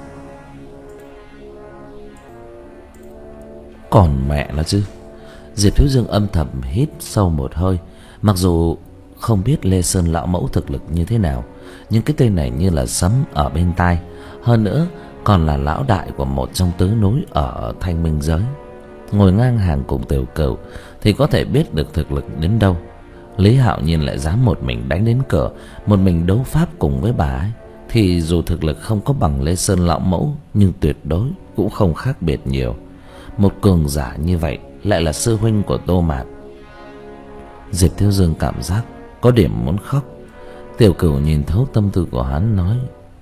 Còn mẹ nó chứ. Diệp Thiếu Dương âm thầm hít sâu một hơi. Mặc dù không biết Lê Sơn lão mẫu thực lực như thế nào, nhưng cái tên này như là sấm ở bên tai. Hơn nữa còn là lão đại của một trong tứ núi ở Thanh Minh giới, ngồi ngang hàng cùng Tiểu Cửu, thì có thể biết được thực lực đến đâu. Lý Hạo Nhiên lại dám một mình đánh đến cửa, một mình đấu pháp cùng với bà ấy, thì dù thực lực không có bằng Lê Sơn lão mẫu, nhưng tuyệt đối cũng không khác biệt nhiều. Một cường giả như vậy lại là sư huynh của Tô Mạt. Diệp Thiếu Dương cảm giác có điểm muốn khóc. Tiểu Cửu nhìn thấu tâm tư của hắn, nói: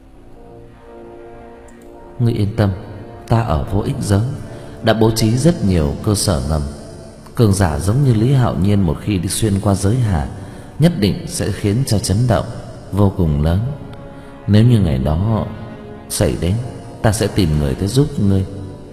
Ngươi yên tâm, ta ở Vô Ích giới đã bố trí rất nhiều cơ sở ngầm. Cường giả giống như Lý Hạo Nhiên một khi đi xuyên qua giới hà, nhất định sẽ khiến cho chấn động vô cùng lớn. Nếu như ngày đó xảy đến, ta sẽ tìm người tới giúp ngươi.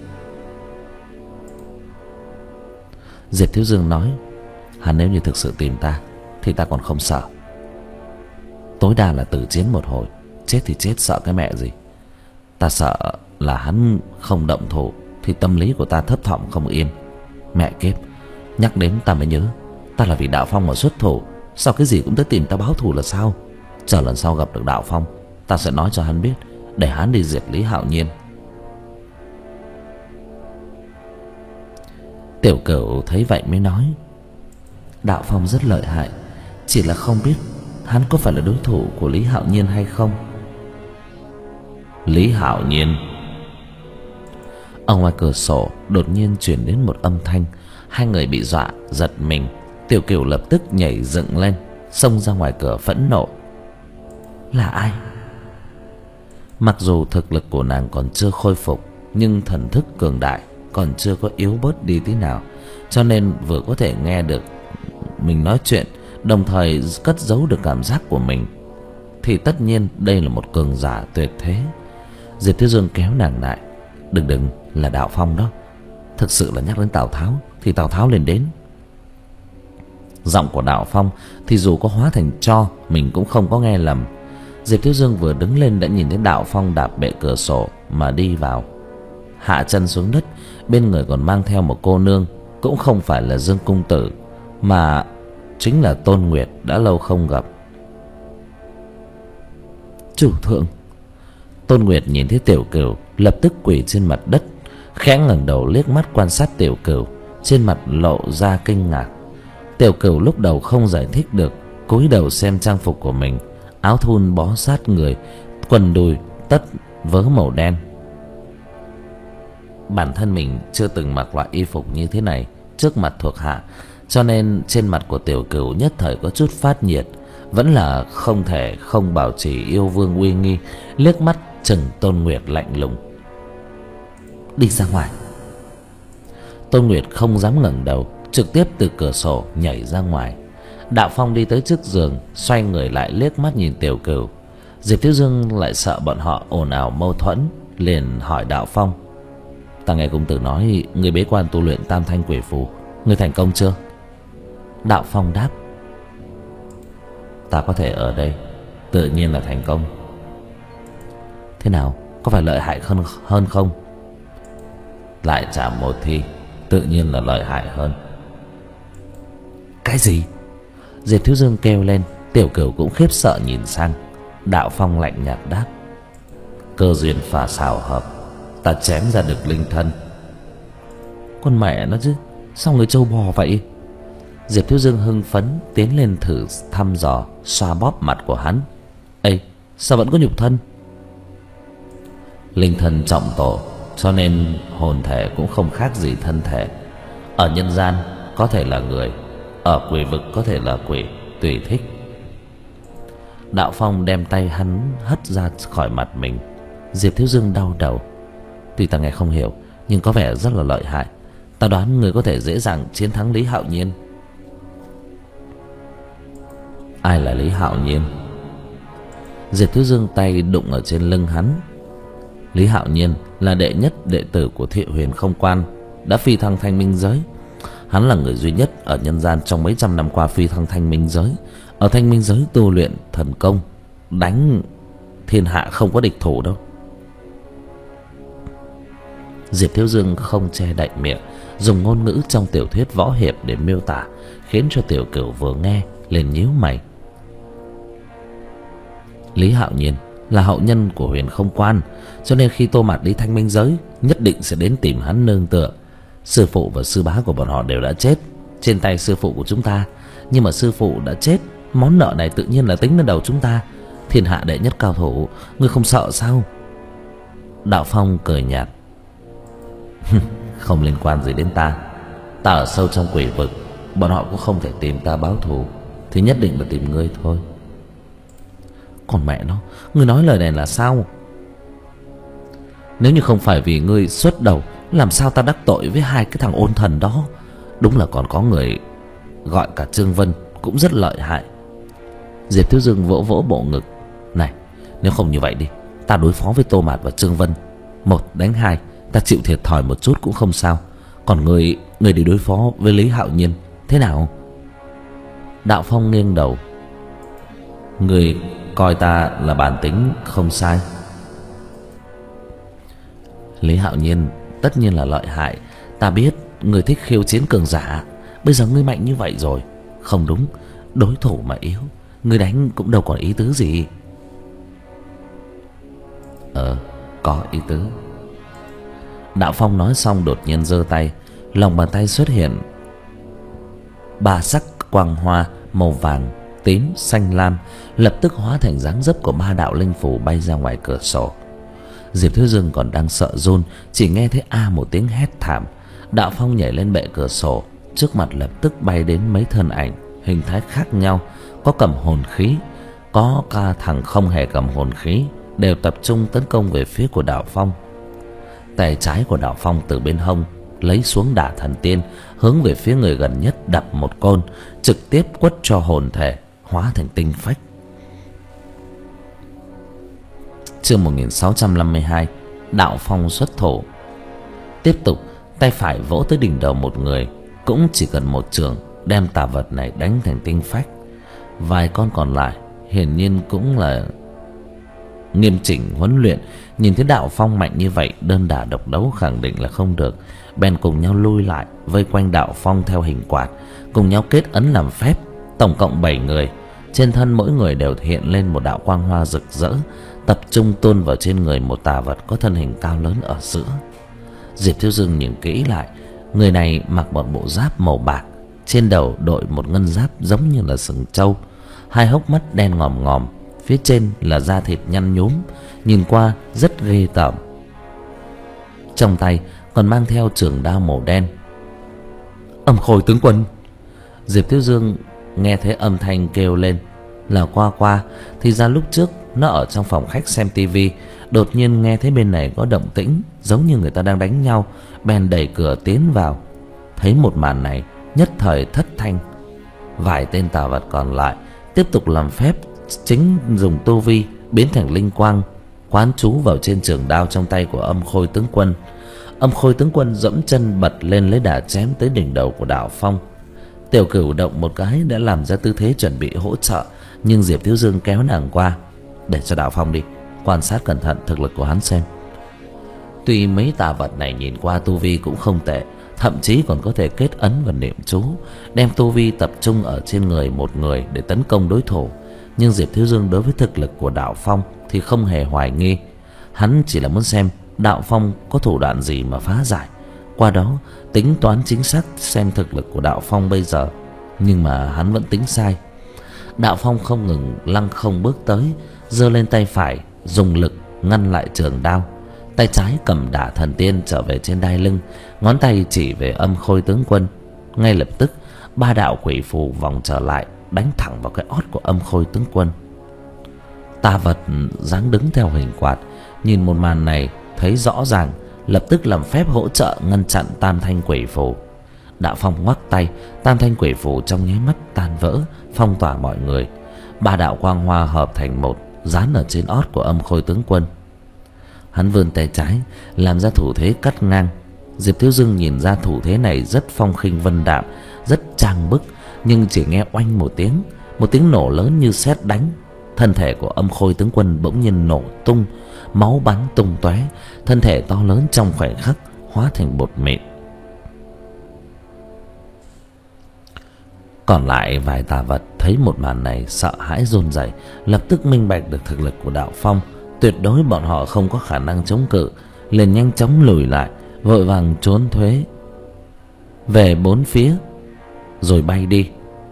Diệp Thiếu Dương nói: Hắn nếu như thực sự tìm ta thì ta còn không sợ. Tối đa là tử chiến một hồi, chết thì chết, sợ cái mẹ gì. Ta sợ là hắn không động thủ thì tâm lý của ta thấp thỏm không yên. Mẹ kiếp, nhắc đến ta mới nhớ, ta là vì Đạo Phong mà xuất thủ, sao cái gì cũng tới tìm ta báo thù là sao? Chờ lần sau gặp được Đạo Phong, ta sẽ nói cho hắn biết, để hắn đi diệt Lý Hạo Nhiên. Tiểu Cửu thấy vậy mới nói: Đạo Phong rất lợi hại, chỉ là không biết hắn có phải là đối thủ của Lý Hạo Nhiên hay không. Lý Hạo Nhiên. Ở ngoài cửa sổ đột nhiên truyền đến một âm thanh. Hai người bị dọa giật mình. Tiểu Cửu lập tức nhảy dựng lên, xông ra ngoài cửa phẫn nộ. Là ai? Mặc dù thực lực của nàng còn chưa khôi phục, nhưng thần thức cường đại còn chưa có yếu bớt đi tí nào, cho nên vừa có thể nghe được mình nói chuyện, đồng thời cất giấu được cảm giác của mình, thì tất nhiên đây là một cường giả tuyệt thế. Diệp Thiếu Dương kéo nàng lại: Đừng đừng, là Đạo Phong đó. Thực sự là nhắc đến Tào Tháo thì Tào Tháo lên đến. Giọng của Đạo Phong thì dù có hóa thành tro, mình cũng không có nghe lầm. Diệp Thiếu Dương vừa đứng lên đã nhìn thấy Đạo Phong đạp bệ cửa sổ mà đi vào, hạ chân xuống đất. Bên người còn mang theo một cô nương, cũng không phải là Dương Cung Tử, mà chính là Tôn Nguyệt đã lâu không gặp. Chủ thượng. Tôn Nguyệt nhìn thấy Tiểu Cửu lập tức quỳ trên mặt đất, khẽ ngẩng đầu liếc mắt quan sát Tiểu Cửu, trên mặt lộ ra kinh ngạc. Tiểu Cửu lúc đầu không giải thích được, cúi đầu xem trang phục của mình, áo thun bó sát người, quần đùi tất vớ màu đen. Bản thân mình chưa từng mặc loại y phục như thế này trước mặt thuộc hạ, cho nên trên mặt của Tiểu Cửu nhất thời có chút phát nhiệt, vẫn là không thể không bảo trì yêu vương uy nghi, liếc mắt chừng Tôn Nguyệt lạnh lùng: Đi ra ngoài. Tôn Nguyệt không dám ngẩng đầu, trực tiếp từ cửa sổ nhảy ra ngoài. Đạo Phong đi tới trước giường, xoay người lại liếc mắt nhìn Tiểu Cửu. Diệp Thiếu Dương lại sợ bọn họ ồn ào mâu thuẫn, liền hỏi Đạo Phong: "Ta nghe công tử nói người bế quan tu luyện Tam Thanh Quỷ Phù, người thành công chưa?" Đạo Phong đáp: "Ta có thể ở đây, tự nhiên là thành công." "Thế nào, có phải lợi hại hơn hơn không?" "Lại chạm một thi, tự nhiên là lợi hại hơn." "Cái gì?" Diệp Thiếu Dương kêu lên. Tiểu Cửu cũng khiếp sợ nhìn sang. Đạo Phong lạnh nhạt đáp: "Cơ duyên phà xào hợp, ta chém ra được linh thân." "Con mẹ nó chứ, sao người trâu bò vậy?" Diệp Thiếu Dương hưng phấn tiến lên thử thăm dò, xoa bóp mặt của hắn. "Ê, sao vẫn có nhục thân?" "Linh thân trọng tổ, cho nên hồn thể cũng không khác gì thân thể. Ở nhân gian có thể là người, ở quỷ vực có thể là quỷ, tùy thích." Đạo Phong đem tay hắn hất ra khỏi mặt mình. Diệp Thiếu Dương đau đầu. "Tuy ta nghe không hiểu, nhưng có vẻ rất là lợi hại. Ta đoán người có thể dễ dàng chiến thắng Lý Hạo Nhiên." "Ai là Lý Hạo Nhiên?" Diệp Thiếu Dương tay đụng ở trên lưng hắn. "Lý Hạo Nhiên là đệ nhất đệ tử của Thiệu Huyền Không Quan, đã phi thăng thanh minh giới. Hắn là người duy nhất ở nhân gian trong mấy trăm năm qua phi thăng thanh minh giới. Ở thanh minh giới tu luyện thần công, đánh thiên hạ không có địch thủ đâu." Diệp Thiếu Dương không che đậy miệng, dùng ngôn ngữ trong tiểu thuyết võ hiệp để miêu tả, khiến cho Tiểu Cửu vừa nghe liền nhíu mày. "Lý Hạo Nhiên là hậu nhân của Huyền Không Quan, cho nên khi Tô Mạt đi thanh minh giới nhất định sẽ đến tìm hắn nương tựa. Sư phụ và sư bá của bọn họ đều đã chết trên tay sư phụ của chúng ta, nhưng mà sư phụ đã chết, món nợ này tự nhiên là tính lên đầu chúng ta. Thiên hạ đệ nhất cao thủ, ngươi không sợ sao?" Đạo Phong cười nhạt: "Không liên quan gì đến ta. Ta ở sâu trong quỷ vực, bọn họ cũng không thể tìm ta báo thù, thì nhất định là tìm ngươi thôi." "Còn mẹ nó, ngươi nói lời này là sao? Nếu như không phải vì ngươi xuất đầu, làm sao ta đắc tội với hai cái thằng ôn thần đó? Đúng là còn có người gọi cả Trương Vân cũng rất lợi hại." Diệp Thiếu Dương vỗ vỗ bộ ngực: "Này, nếu không như vậy đi, ta đối phó với Tô Mạt và Trương Vân, một đánh hai, ta chịu thiệt thòi một chút cũng không sao. Còn người người đi đối phó với Lý Hạo Nhiên, thế nào?" Đạo Phong nghiêng đầu: "Người coi ta là bản tính không sai. Lý Hạo Nhiên tất nhiên là lợi hại. Ta biết người thích khiêu chiến cường giả. Bây giờ ngươi mạnh như vậy rồi, không đúng, đối thủ mà yếu, ngươi đánh cũng đâu còn ý tứ gì." "Ờ, có ý tứ." Đạo Phong nói xong đột nhiên giơ tay, lòng bàn tay xuất hiện ba sắc quang hoa màu vàng, tím, xanh, lam, lập tức hóa thành dáng dấp của ba đạo linh phù bay ra ngoài cửa sổ. Diệp Thiếu Dương còn đang sợ run, chỉ nghe thấy a một tiếng hét thảm. Đạo Phong nhảy lên bệ cửa sổ, trước mặt lập tức bay đến mấy thân ảnh hình thái khác nhau, có cầm hồn khí, có cả thằng không hề cầm hồn khí, đều tập trung tấn công về phía của Đạo Phong. Tay trái của Đạo Phong từ bên hông lấy xuống Đả Thần Tiên, hướng về phía người gần nhất đập một côn, trực tiếp quất cho hồn thể hóa thành tinh phách. Chương một nghìn sáu trăm năm mươi hai, Đạo Phong xuất thủ. Tiếp tục, tay phải vỗ tới đỉnh đầu một người, cũng chỉ cần một chưởng đem tà vật này đánh thành tinh phách. Vài con còn lại hiển nhiên cũng là nghiêm chỉnh huấn luyện, nhìn thấy Đạo Phong mạnh như vậy, đơn đả độc đấu khẳng định là không được, bèn cùng nhau lui lại vây quanh Đạo Phong theo hình quạt, cùng nhau kết ấn làm phép. Tổng cộng bảy người, trên thân mỗi người đều hiện lên một đạo quang hoa rực rỡ, tập trung tuôn vào trên người một tà vật có thân hình cao lớn ở giữa. Diệp Thiếu Dương nhìn kỹ lại, người này mặc một bộ giáp màu bạc, trên đầu đội một ngân giáp giống như là sừng trâu, hai hốc mắt đen ngòm ngòm, phía trên là da thịt nhăn nhúm, nhìn qua rất ghê tởm. Trong tay còn mang theo trường đao màu đen. "Âm Khôi tướng quân!" Diệp Thiếu Dương nghe thấy âm thanh kêu lên là Qua Qua, thì ra lúc trước nó ở trong phòng khách xem tivi, đột nhiên nghe thấy bên này có động tĩnh giống như người ta đang đánh nhau, bèn đẩy cửa tiến vào. Thấy một màn này, nhất thời thất thanh. Vài tên tà vật còn lại tiếp tục làm phép, chính dùng tu vi biến thành linh quang, quán chú vào trên trường đao trong tay của Âm Khôi tướng quân. Âm Khôi tướng quân dẫm chân bật lên lấy đà chém tới đỉnh đầu của Đạo Phong. Tiểu Cửu động một cái đã làm ra tư thế chuẩn bị hỗ trợ, nhưng Diệp Thiếu Dương kéo nàng qua. Để cho Đạo Phong đi, quan sát cẩn thận thực lực của hắn xem. Tuy mấy tà vật này nhìn qua tu vi cũng không tệ, thậm chí còn có thể kết ấn và niệm chú, đem tu vi tập trung ở trên người một người để tấn công đối thủ. Nhưng Diệp Thiếu Dương đối với thực lực của Đạo Phong thì không hề hoài nghi. Hắn chỉ là muốn xem Đạo Phong có thủ đoạn gì mà phá giải, qua đó tính toán chính xác xem thực lực của Đạo Phong bây giờ. Nhưng mà hắn vẫn tính sai. Đạo Phong không ngừng lăng không bước tới, giơ lên tay phải dùng lực ngăn lại trường đao, tay trái cầm đả thần tiên trở về trên đai lưng, ngón tay chỉ về Âm Khôi tướng quân. Ngay lập tức ba đạo quỷ phù vòng trở lại, đánh thẳng vào cái ót của Âm Khôi tướng quân. Tà vật dáng đứng theo hình quạt, nhìn một màn này thấy rõ ràng, lập tức làm phép hỗ trợ ngăn chặn tam thanh quỷ phù. Đạo Phong ngoắc tay, tam thanh quỷ phù trong nháy mắt tan vỡ, phong tỏa mọi người. Ba đạo quang hoa hợp thành một, dán ở trên ót của Âm Khôi tướng quân. Hắn vươn tay trái làm ra thủ thế cắt ngang. Diệp Thiếu Dương nhìn ra thủ thế này rất phong khinh vân đạm, rất trang bức, nhưng chỉ nghe oanh một tiếng, một tiếng nổ lớn như sét đánh. Thân thể của Âm Khôi tướng quân bỗng nhiên nổ tung, máu bắn tung tóe, thân thể to lớn trong khoảnh khắc hóa thành bột mịn. Còn lại vài tà vật thấy một màn này sợ hãi run rẩy, lập tức minh bạch được thực lực của Đạo Phong, tuyệt đối bọn họ không có khả năng chống cự, liền nhanh chóng lùi lại, vội vàng trốn thuế về bốn phía rồi bay đi.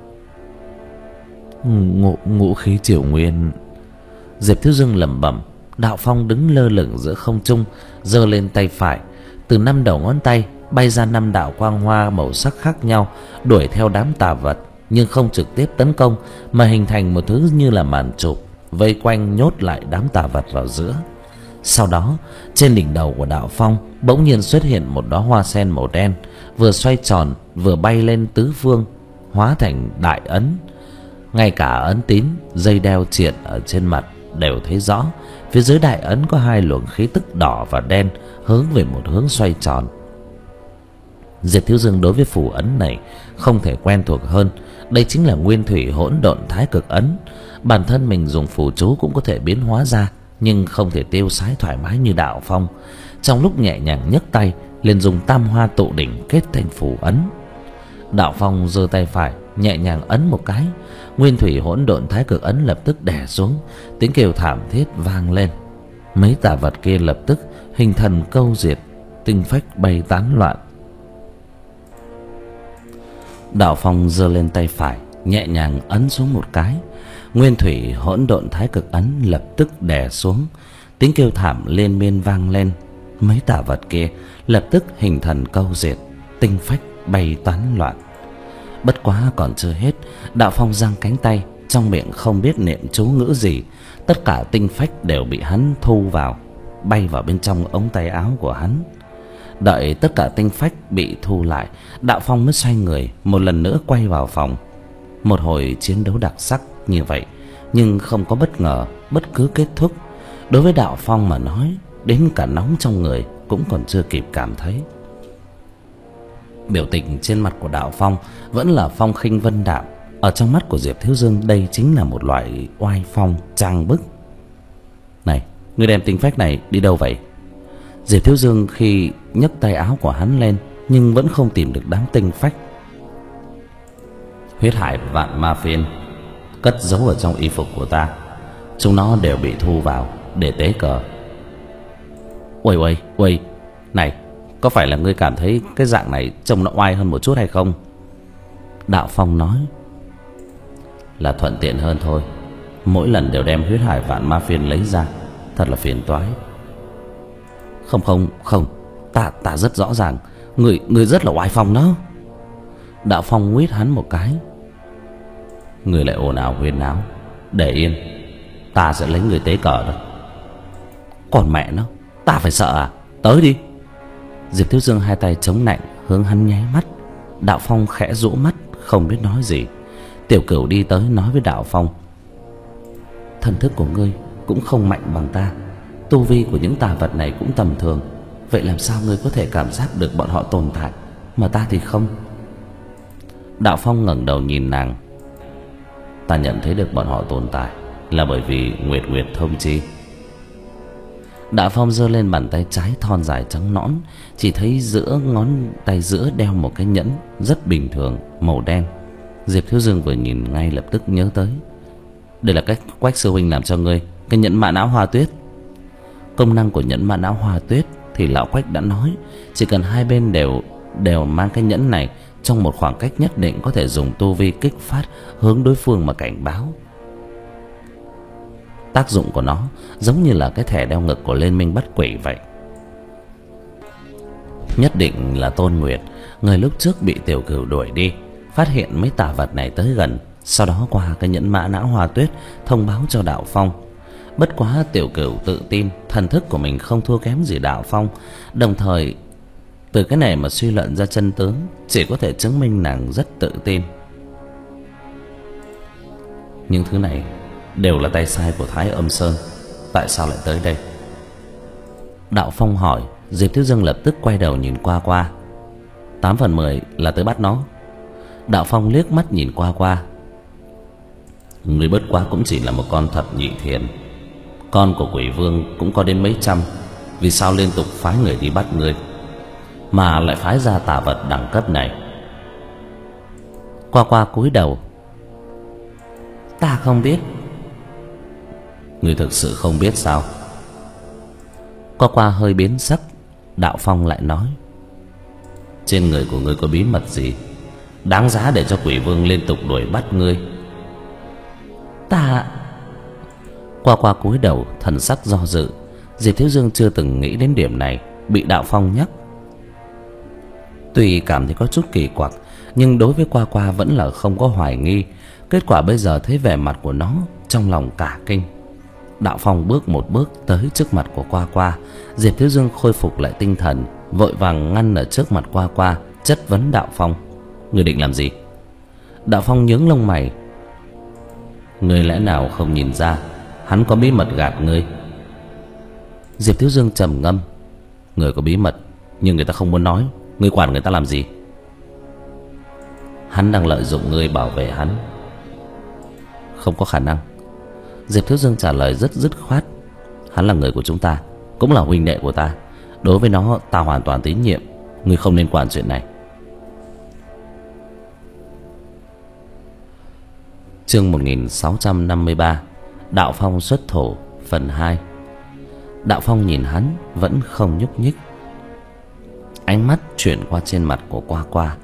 Ngũ, ngũ khí triều nguyên. Diệp Thiếu Dương lẩm bẩm. Đạo Phong đứng lơ lửng giữa không trung, giơ lên tay phải, từ năm đầu ngón tay bay ra năm đạo quang hoa màu sắc khác nhau, đuổi theo đám tà vật, nhưng không trực tiếp tấn công, mà hình thành một thứ như là màn chụp, vây quanh nhốt lại đám tà vật vào giữa. Sau đó trên đỉnh đầu của Đạo Phong bỗng nhiên xuất hiện một đóa hoa sen màu đen, vừa xoay tròn vừa bay lên tứ phương, hóa thành đại ấn. Ngay cả ấn tín, dây đeo triện ở trên mặt đều thấy rõ. Phía dưới đại ấn có hai luồng khí tức đỏ và đen hướng về một hướng xoay tròn. Diệp Thiếu Dương đối với phù ấn này không thể quen thuộc hơn. Đây chính là nguyên thủy hỗn độn thái cực ấn. Bản thân mình dùng phù chú cũng có thể biến hóa ra, nhưng không thể tiêu sái thoải mái như Đạo Phong. Trong lúc nhẹ nhàng nhấc tay, liền dùng tam hoa tụ đỉnh kết thành phù ấn. Đạo Phong giơ tay phải nhẹ nhàng ấn một cái, nguyên thủy hỗn độn thái cực ấn lập tức đè xuống, tiếng kêu thảm thiết vang lên. Mấy tà vật kia lập tức hình thần câu diệt, tinh phách bay tán loạn. Đạo Phong giơ lên tay phải nhẹ nhàng ấn xuống một cái, nguyên thủy hỗn độn thái cực ấn lập tức đè xuống, tiếng kêu thảm liên miên vang lên. Mấy tà vật kia lập tức hình thần câu diệt, tinh phách bay tán loạn. Bất quá còn chưa hết, Đạo Phong giang cánh tay, trong miệng không biết niệm chú ngữ gì, tất cả tinh phách đều bị hắn thu vào, bay vào bên trong ống tay áo của hắn. Đợi tất cả tinh phách bị thu lại, Đạo Phong mới xoay người một lần nữa quay vào phòng. Một hồi chiến đấu đặc sắc như vậy, nhưng không có bất ngờ bất cứ kết thúc. Đối với Đạo Phong mà nói, đến cả nóng trong người cũng còn chưa kịp cảm thấy. Biểu tình trên mặt của Đạo Phong vẫn là phong khinh vân đạm. Ở trong mắt của Diệp Thiếu Dương, đây chính là một loại oai phong trang bức. Này, ngươi đem tinh phách này đi đâu vậy? Diệp Thiếu Dương khi nhấc tay áo của hắn lên, nhưng vẫn không tìm được đám tinh phách. Huyết hải vạn ma phiên cất giấu ở trong y phục của ta, chúng nó đều bị thu vào để tế cờ. Uầy uầy uầy, này, có phải là ngươi cảm thấy cái dạng này trông nó oai hơn một chút hay không? Đạo Phong nói. Là thuận tiện hơn thôi, mỗi lần đều đem huyết hải vạn ma phiên lấy ra, thật là phiền toái. Không không không, ta ta rất rõ ràng, người người rất là oai phong đó. Đạo Phong nguyết hắn một cái. Người lại ồn ào huyên náo, để yên, ta sẽ lấy người tế cờ đó. Còn mẹ nó, ta phải sợ à? Tới đi. Diệp Thiếu Dương hai tay chống nạnh hướng hắn nháy mắt. Đạo Phong khẽ rũ mắt không biết nói gì. Tiểu Cửu đi tới nói với Đạo Phong: thần thức của ngươi cũng không mạnh bằng ta, tu vi của những tà vật này cũng tầm thường, vậy làm sao ngươi có thể cảm giác được bọn họ tồn tại mà ta thì không? Đạo Phong ngẩng đầu nhìn nàng: ta nhận thấy được bọn họ tồn tại là bởi vì Nguyệt Nguyệt thông chi. Đạo Phong giơ lên bàn tay trái thon dài trắng nõn, chỉ thấy giữa ngón tay giữa đeo một cái nhẫn rất bình thường màu đen. Diệp Thiếu Dương vừa nhìn ngay lập tức nhớ tới: đây là cách Quách sư huynh làm cho ngươi, cái nhẫn mã não hoa tuyết. Công năng của nhẫn mã não hoa tuyết thì lão Quách đã nói, chỉ cần hai bên đều đều mang cái nhẫn này, trong một khoảng cách nhất định có thể dùng tu vi kích phát hướng đối phương mà cảnh báo. Tác dụng của nó giống như là cái thẻ đeo ngực của Liên Minh Bắt Quỷ vậy. Nhất định là Tôn Nguyệt, người lúc trước bị Tiểu Cửu đuổi đi, phát hiện mấy tà vật này tới gần, sau đó qua cái nhẫn mã não hoa tuyết thông báo cho Đạo Phong. Bất quá Tiểu Cửu tự tin thần thức của mình không thua kém gì Đạo Phong, đồng thời từ cái này mà suy luận ra chân tướng, chỉ có thể chứng minh nàng rất tự tin. Những thứ này đều là tay sai của Thái Âm Sơn, tại sao lại tới đây? Đạo Phong hỏi. Diệp Thiếu Dương lập tức quay đầu nhìn qua qua. Tám phần mười là tới bắt nó. Đạo Phong liếc mắt nhìn qua qua. Người bất quá cũng chỉ là một con thập nhị thiền, con của Quỷ Vương cũng có đến mấy trăm, vì sao liên tục phái người đi bắt người, mà lại phái ra tà vật đẳng cấp này? Qua qua cúi đầu: ta không biết. Người thực sự không biết sao? Qua qua hơi biến sắc. Đạo Phong lại nói: trên người của ngươi có bí mật gì đáng giá để cho Quỷ Vương liên tục đuổi bắt ngươi? Ta... Qua qua cúi đầu, thần sắc do dự. Diệp Thiếu Dương chưa từng nghĩ đến điểm này, bị Đạo Phong nhắc. Tuy cảm thấy có chút kỳ quặc, nhưng đối với Qua qua vẫn là không có hoài nghi. Kết quả bây giờ thấy vẻ mặt của nó, trong lòng cả kinh. Đạo Phong bước một bước tới trước mặt của Qua qua. Diệp Thiếu Dương khôi phục lại tinh thần, vội vàng ngăn ở trước mặt Qua qua, chất vấn Đạo Phong: người định làm gì? Đạo Phong nhướng lông mày: ngươi lẽ nào không nhìn ra hắn có bí mật gạt ngươi? Diệp Thiếu Dương trầm ngâm: người có bí mật nhưng người ta không muốn nói, ngươi quản người ta làm gì? Hắn đang lợi dụng ngươi bảo vệ hắn. Không có khả năng. Diệp Thiếu Dương trả lời rất dứt khoát: hắn là người của chúng ta, cũng là huynh đệ của ta, đối với nó ta hoàn toàn tín nhiệm, ngươi không nên quản chuyện này. Chương một nghìn sáu trăm năm mươi ba. Đạo Phong xuất thổ phần hai. Đạo Phong nhìn hắn vẫn không nhúc nhích, ánh mắt chuyển qua trên mặt của Qua qua.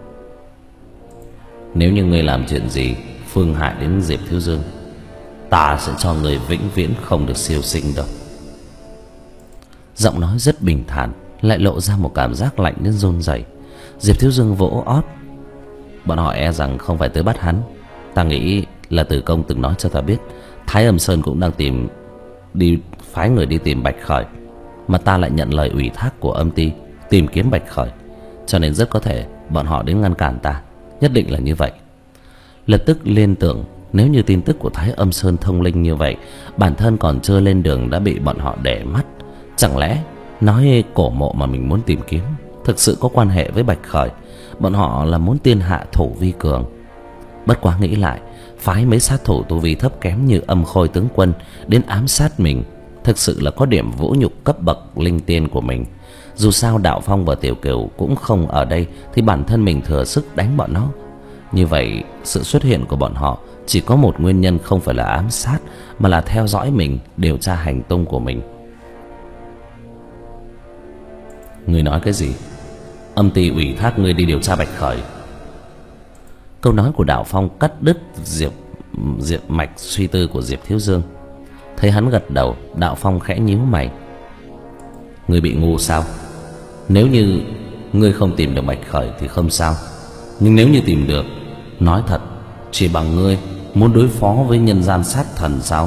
Nếu như ngươi làm chuyện gì phương hại đến Diệp Thiếu Dương, ta sẽ cho người vĩnh viễn không được siêu sinh đâu. Giọng nói rất bình thản, lại lộ ra một cảm giác lạnh đến run rẩy. Diệp Thiếu Dương vỗ ót: bọn họ e rằng không phải tới bắt hắn. Ta nghĩ là Từ Công từng nói cho ta biết Thái Âm Sơn cũng đang tìm đi phái người đi tìm Bạch Khởi, mà ta lại nhận lời ủy thác của Âm Ty tìm kiếm Bạch Khởi, cho nên rất có thể bọn họ đến ngăn cản ta. Nhất định là như vậy. Lập tức liên tưởng, nếu như tin tức của Thái Âm Sơn thông linh như vậy, bản thân còn chưa lên đường đã bị bọn họ để mắt. Chẳng lẽ nói cổ mộ mà mình muốn tìm kiếm thực sự có quan hệ với Bạch Khởi? Bọn họ là muốn tiên hạ thủ vi cường. Bất quá nghĩ lại, phái mấy sát thủ tu vi thấp kém như Âm Khôi tướng quân đến ám sát mình, thực sự là có điểm vũ nhục cấp bậc linh tiên của mình. Dù sao Đạo Phong và Tiểu Cửu cũng không ở đây, thì bản thân mình thừa sức đánh bọn nó. Như vậy sự xuất hiện của bọn họ chỉ có một nguyên nhân, không phải là ám sát, mà là theo dõi mình, điều tra hành tung của mình. Ngươi nói cái gì? Âm Ty ủy thác ngươi đi điều tra Bạch Khởi? Câu nói của Đạo Phong cắt đứt diệp diệp mạch suy tư của Diệp Thiếu Dương. Thấy hắn gật đầu, Đạo Phong khẽ nhíu mày: ngươi bị ngu sao? Nếu như ngươi không tìm được Bạch Khởi thì không sao, nhưng nếu như tìm được, nói thật, chỉ bằng ngươi muốn đối phó với nhân gian sát thần sao?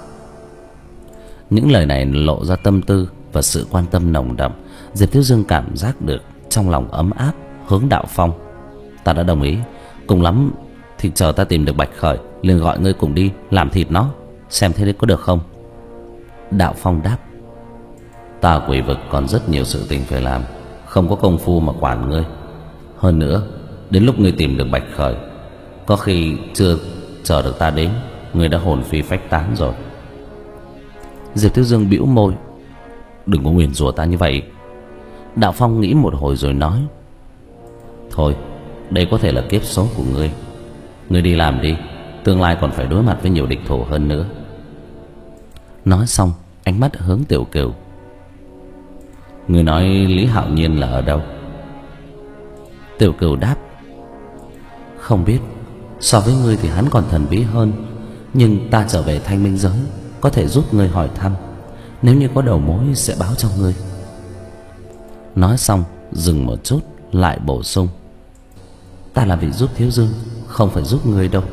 Những lời này lộ ra tâm tư và sự quan tâm nồng đậm. Diệp Thiếu Dương cảm giác được trong lòng ấm áp, hướng Đạo Phong: Ta đã đồng ý. Cùng lắm thì chờ ta tìm được Bạch Khởi liền gọi ngươi cùng đi làm thịt nó, xem thế đấy có được không? Đạo Phong đáp: Ta quỷ vực còn rất nhiều sự tình phải làm, không có công phu mà quản ngươi. Hơn nữa, đến lúc ngươi tìm được Bạch Khởi, có khi chưa chờ được ta đến, ngươi đã hồn phi phách tán rồi. Diệp Thiếu Dương bĩu môi: Đừng có nguyền rủa ta như vậy. Đạo Phong nghĩ một hồi rồi nói: Thôi, đây có thể là kiếp số của ngươi. Ngươi đi làm đi, tương lai còn phải đối mặt với nhiều địch thủ hơn nữa. Nói xong, ánh mắt hướng Tiểu Cửu: Ngươi nói Lý Hạo Nhiên là ở đâu? Tiểu Cửu đáp: Không biết. So với ngươi thì hắn còn thần bí hơn, nhưng ta trở về Thanh Minh giới có thể giúp ngươi hỏi thăm. Nếu như có đầu mối sẽ báo cho ngươi. Nói xong dừng một chút lại bổ sung: Ta là vì giúp Thiếu Dương, không phải giúp ngươi đâu.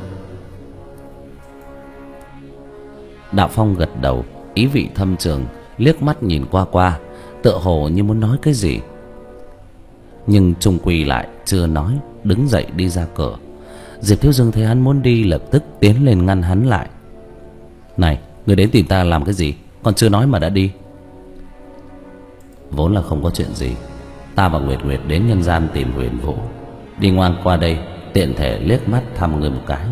Đạo Phong gật đầu, ý vị thâm trường, liếc mắt nhìn qua qua, tựa hồ như muốn nói cái gì, nhưng chung quy lại chưa nói, đứng dậy đi ra cửa. Diệp Thiếu Dương thấy hắn muốn đi, lập tức tiến lên ngăn hắn lại: Này, ngươi đến tìm ta làm cái gì? Còn chưa nói mà đã đi. Vốn là không có chuyện gì. Ta và Nguyệt Nguyệt đến nhân gian tìm Huyền Vũ, đi ngoan qua đây tiện thể liếc mắt thăm ngươi một cái.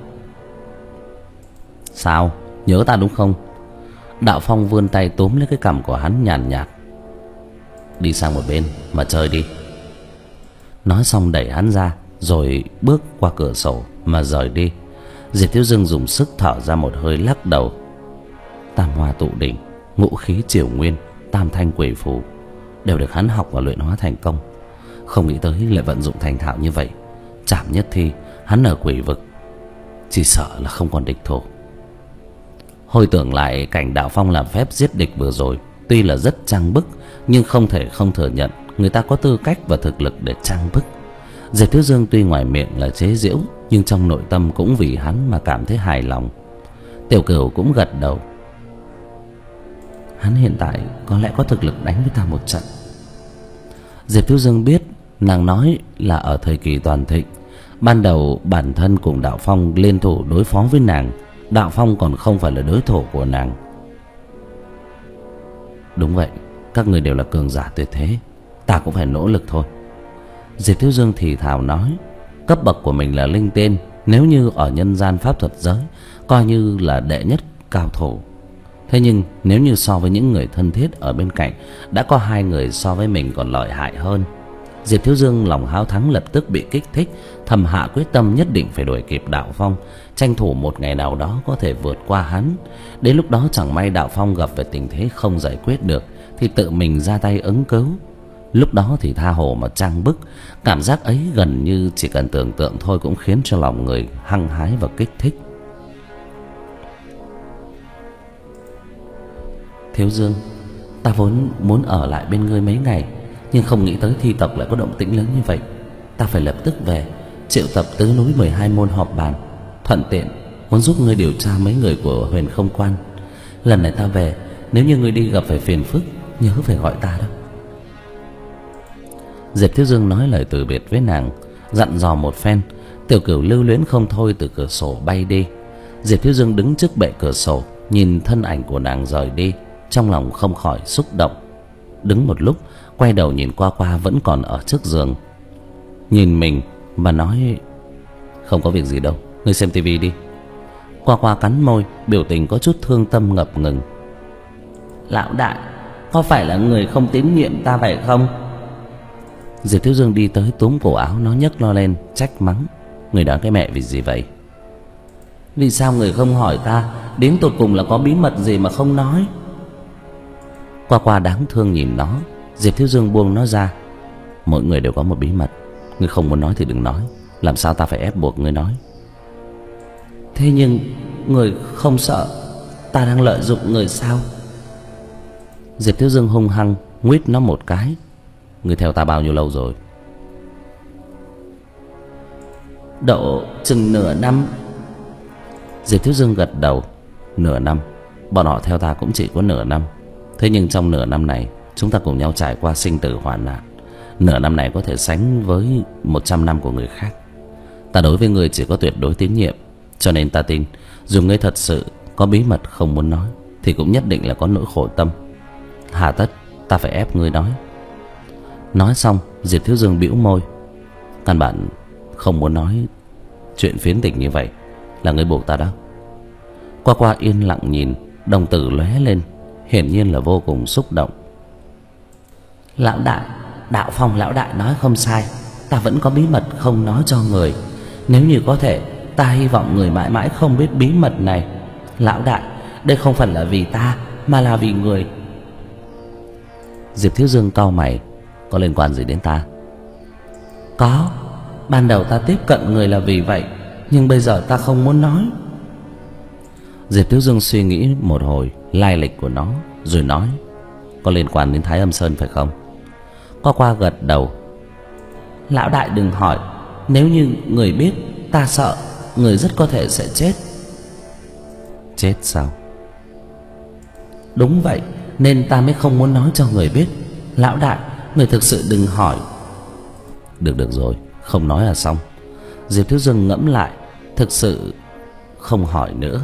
Sao, nhớ ta đúng không? Đạo Phong vươn tay túm lấy cái cằm của hắn nhàn nhạt, nhạt: Đi sang một bên mà chơi đi. Nói xong đẩy hắn ra, rồi bước qua cửa sổ mà rời đi. Diệp Thiếu Dương dùng sức thở ra một hơi, lắc đầu: Tam hoa tụ đỉnh, ngũ khí triều nguyên, tam thanh quỷ phù đều được hắn học và luyện hóa thành công. Không nghĩ tới lại vận dụng thành thạo như vậy. Chảm nhất thi, hắn ở quỷ vực chỉ sợ là không còn địch thủ. Hồi tưởng lại cảnh Đạo Phong làm phép giết địch vừa rồi, tuy là rất trang bức, nhưng không thể không thừa nhận người ta có tư cách và thực lực để trang bức. Diệp Thiếu Dương tuy ngoài miệng là chế giễu, nhưng trong nội tâm cũng vì hắn mà cảm thấy hài lòng. Tiểu Cửu cũng gật đầu: Hắn hiện tại có lẽ có thực lực đánh với ta một trận. Diệp Thiếu Dương biết nàng nói là ở thời kỳ toàn thịnh. Ban đầu bản thân cùng Đạo Phong liên thủ đối phó với nàng, Đạo Phong còn không phải là đối thủ của nàng. Đúng vậy, các người đều là cường giả tuyệt thế, ta cũng phải nỗ lực thôi. Diệp Thiếu Dương thì thào nói: Cấp bậc của mình là linh tên, nếu như ở nhân gian pháp thuật giới coi như là đệ nhất cao thủ. Thế nhưng nếu như so với những người thân thiết ở bên cạnh, đã có hai người so với mình còn lợi hại hơn. Diệp Thiếu Dương lòng háo thắng lập tức bị kích thích, thầm hạ quyết tâm nhất định phải đuổi kịp Đạo Phong, tranh thủ một ngày nào đó có thể vượt qua hắn. Đến lúc đó chẳng may Đạo Phong gặp về tình thế không giải quyết được thì tự mình ra tay ứng cứu. Lúc đó thì tha hồ mà trang bức. Cảm giác ấy gần như chỉ cần tưởng tượng thôi cũng khiến cho lòng người hăng hái và kích thích. Thiếu Dương, ta vốn muốn ở lại bên ngươi mấy ngày, nhưng không nghĩ tới thi tộc lại có động tĩnh lớn như vậy. Ta phải lập tức về triệu tập tứ núi mười hai môn họp bàn, thuận tiện muốn giúp ngươi điều tra mấy người của Huyền Không Quan. Lần này ta về, nếu như ngươi đi gặp phải phiền phức, nhớ phải gọi ta đó. Diệp Thiếu Dương nói lời từ biệt với nàng, dặn dò một phen. Tiểu Cửu lưu luyến không thôi từ cửa sổ bay đi. Diệp Thiếu Dương đứng trước bệ cửa sổ, nhìn thân ảnh của nàng rời đi, trong lòng không khỏi xúc động. Đứng một lúc, quay đầu nhìn qua qua vẫn còn ở trước giường, nhìn mình mà nói: Không có việc gì đâu, ngươi xem tivi đi. Qua qua cắn môi, biểu tình có chút thương tâm ngập ngừng: Lão đại, có phải là người không tín nhiệm ta phải không? Diệp Thiếu Dương đi tới túm cổ áo nó, nhấc lo lên trách mắng: Người đoán cái mẹ vì gì vậy? Vì sao người không hỏi ta đến tột cùng là có bí mật gì mà không nói? Qua qua đáng thương nhìn nó. Diệp Thiếu Dương buông nó ra: Mỗi người đều có một bí mật, ngươi không muốn nói thì đừng nói, làm sao ta phải ép buộc ngươi nói? Thế nhưng người không sợ ta đang lợi dụng người sao? Diệp Thiếu Dương hung hăng nguýt nó một cái: Ngươi theo ta bao nhiêu lâu rồi? Độ chừng nửa năm. Diệp Thiếu Dương gật đầu: Nửa năm? Bọn họ theo ta cũng chỉ có nửa năm. Thế nhưng trong nửa năm này, chúng ta cùng nhau trải qua sinh tử hoạn nạn, nửa năm này có thể sánh với một trăm năm của người khác. Ta đối với ngươi chỉ có tuyệt đối tín nhiệm, cho nên ta tin dù ngươi thật sự có bí mật không muốn nói thì cũng nhất định là có nỗi khổ tâm. Hà tất ta phải ép ngươi nói. Nói xong, Diệp Thiếu Dương bĩu môi. Căn bản không muốn nói chuyện phiến tình như vậy, là ngươi buộc ta đó. Qua Qua yên lặng nhìn, đồng tử lóe lên, hiển nhiên là vô cùng xúc động. Lão đại, Đạo Phong lão đại nói không sai, ta vẫn có bí mật không nói cho người. Nếu như có thể, ta hy vọng người mãi mãi không biết bí mật này. Lão đại, đây không phải là vì ta, mà là vì người. Diệp Thiếu Dương cau mày. Có liên quan gì đến ta? Có. Ban đầu ta tiếp cận người là vì vậy, nhưng bây giờ ta không muốn nói. Diệp Thiếu Dương suy nghĩ một hồi lai lịch của nó, rồi nói. Có liên quan đến Thái Âm Sơn phải không? Qua Qua gật đầu. Lão đại đừng hỏi, nếu như người biết, ta sợ người rất có thể sẽ chết. Chết sao? Đúng vậy, nên ta mới không muốn nói cho người biết. Lão đại, người thực sự đừng hỏi. Được được rồi, không nói là xong. Diệp Thiếu Dương ngẫm lại, thực sự không hỏi nữa.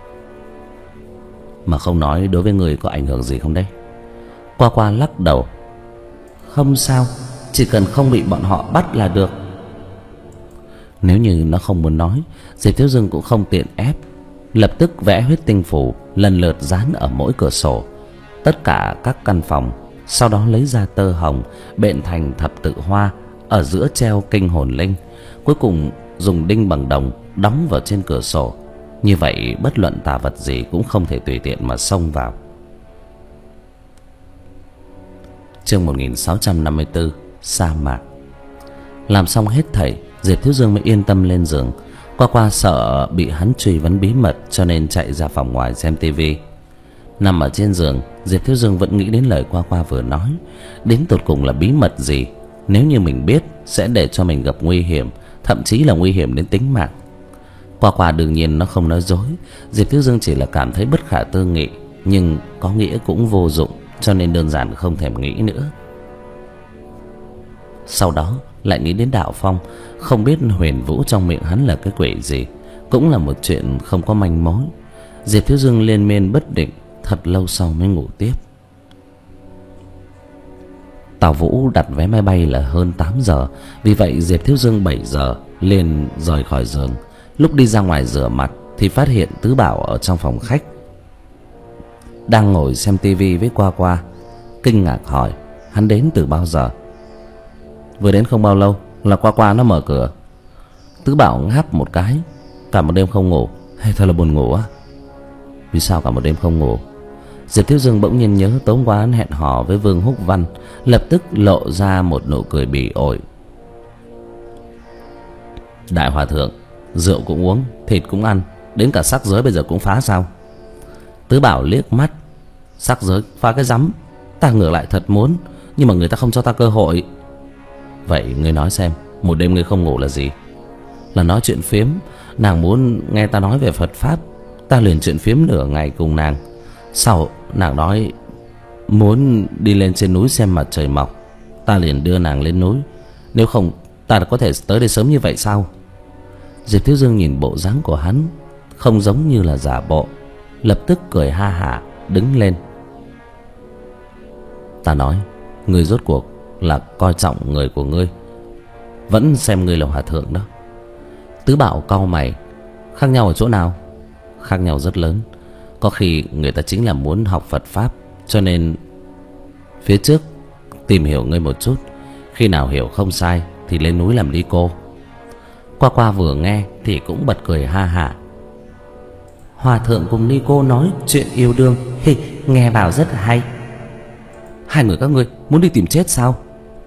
Mà không nói đối với người có ảnh hưởng gì không đấy? Qua Qua lắc đầu. Không sao, chỉ cần không bị bọn họ bắt là được. Nếu như nó không muốn nói, Diệp Thiếu Dương cũng không tiện ép. Lập tức vẽ huyết tinh phủ lần lượt dán ở mỗi cửa sổ, tất cả các căn phòng. Sau đó lấy ra tơ hồng bện thành thập tự hoa, ở giữa treo kinh hồn linh. Cuối cùng dùng đinh bằng đồng đóng vào trên cửa sổ. Như vậy bất luận tà vật gì cũng không thể tùy tiện mà xông vào. Chương một nghìn sáu trăm năm mươi tư, sa mạc. Làm xong hết thảy, Diệp Thiếu Dương mới yên tâm lên giường. Qua Qua sợ bị hắn truy vấn bí mật, cho nên chạy ra phòng ngoài xem tivi. Nằm ở trên giường, Diệp Thiếu Dương vẫn nghĩ đến lời Qua Qua vừa nói. Đến tột cùng là bí mật gì? Nếu như mình biết, sẽ để cho mình gặp nguy hiểm, thậm chí là nguy hiểm đến tính mạng. Qua Qua đương nhiên nó không nói dối. Diệp Thiếu Dương chỉ là cảm thấy bất khả tư nghị, nhưng có nghĩa cũng vô dụng, cho nên đơn giản không thèm nghĩ nữa. Sau đó lại nghĩ đến Đạo Phong. Không biết huyền vũ trong miệng hắn là cái quỷ gì, cũng là một chuyện không có manh mối. Diệp Thiếu Dương liên miên bất định, thật lâu sau mới ngủ tiếp. Tào Vũ đặt vé máy bay là hơn tám giờ, vì vậy Diệp Thiếu Dương bảy giờ liền rời khỏi giường. Lúc đi ra ngoài rửa mặt thì phát hiện Tứ Bảo ở trong phòng khách, đang ngồi xem tivi với Qua Qua. Kinh ngạc hỏi hắn đến từ bao giờ. Vừa đến không bao lâu là Qua Qua nó mở cửa. Tứ Bảo ngáp một cái. Cả một đêm không ngủ hay thật là buồn ngủ á? Vì sao cả một đêm không ngủ? Diệp Thiếu Dương bỗng nhiên nhớ tối qua hắn hẹn hò với Vương Húc Văn, lập tức lộ ra một nụ cười bỉ ổi. Đại hòa thượng, rượu cũng uống, thịt cũng ăn, đến cả sắc giới bây giờ cũng phá sao? Tứ Bảo liếc mắt. Sắc giới phá cái rắm, ta ngược lại thật muốn, nhưng mà người ta không cho ta cơ hội. Vậy ngươi nói xem, một đêm ngươi không ngủ là gì? Là nói chuyện phiếm. Nàng muốn nghe ta nói về Phật Pháp, ta liền chuyện phiếm nửa ngày cùng nàng. Sau nàng nói muốn đi lên trên núi xem mặt trời mọc, ta liền đưa nàng lên núi. Nếu không ta đã có thể tới đây sớm như vậy sao? Diệp Thiếu Dương nhìn bộ dáng của hắn không giống như là giả bộ, lập tức cười ha hả đứng lên. Ta nói, ngươi rốt cuộc là coi trọng người của ngươi, vẫn xem ngươi là hòa thượng đó. Tứ Bảo cau mày. Khác nhau ở chỗ nào? Khác nhau rất lớn. Có khi người ta chính là muốn học Phật Pháp, cho nên phía trước tìm hiểu ngươi một chút, khi nào hiểu không sai thì lên núi làm đi cô. Qua Qua vừa nghe thì cũng bật cười ha hả. Hòa thượng cùng ni cô nói chuyện yêu đương, hi, nghe vào rất hay. Hai người các ngươi muốn đi tìm chết sao?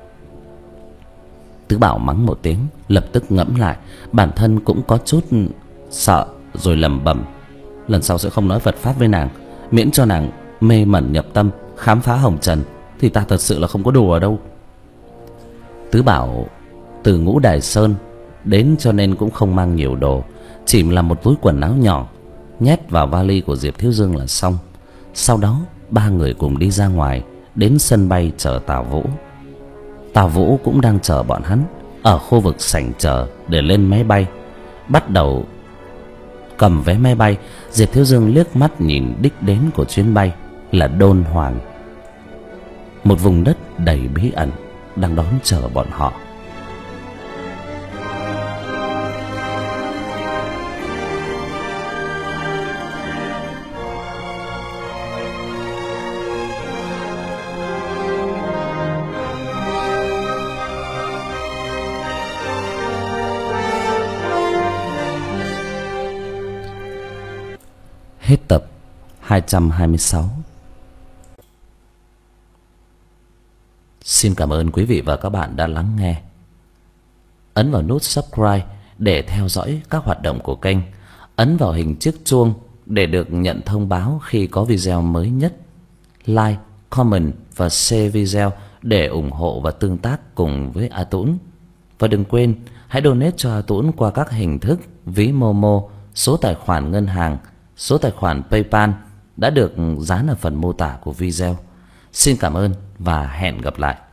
Tứ Bảo mắng một tiếng, lập tức ngẫm lại, bản thân cũng có chút sợ, rồi lẩm bẩm. Lần sau sẽ không nói Phật Pháp với nàng, miễn cho nàng mê mẩn nhập tâm, khám phá hồng trần, thì ta thật sự là không có đùa đâu. Tứ Bảo từ Ngũ Đài Sơn đến, cho nên cũng không mang nhiều đồ, chỉ là một túi quần áo nhỏ, nhét vào vali của Diệp Thiếu Dương là xong. Sau đó ba người cùng đi ra ngoài, đến sân bay chờ Tào Vũ. Tào Vũ cũng đang chờ bọn hắn ở khu vực sảnh chờ để lên máy bay. Bắt đầu cầm vé máy bay, Diệp Thiếu Dương liếc mắt nhìn đích đến của chuyến bay là Đôn Hoàng, một vùng đất đầy bí ẩn đang đón chờ bọn họ. Hết tập hai trăm hai mươi sáu. Xin cảm ơn quý vị và các bạn đã lắng nghe. Ấn vào nút subscribe để theo dõi các hoạt động của kênh. Ấn vào hình chiếc chuông để được nhận thông báo khi có video mới nhất. Like, comment và share video để ủng hộ và tương tác cùng với A Tũng. Và đừng quên hãy donate cho A Tũng qua các hình thức ví Momo, số tài khoản ngân hàng, số tài khoản PayPal đã được dán ở phần mô tả của video. Xin cảm ơn và hẹn gặp lại.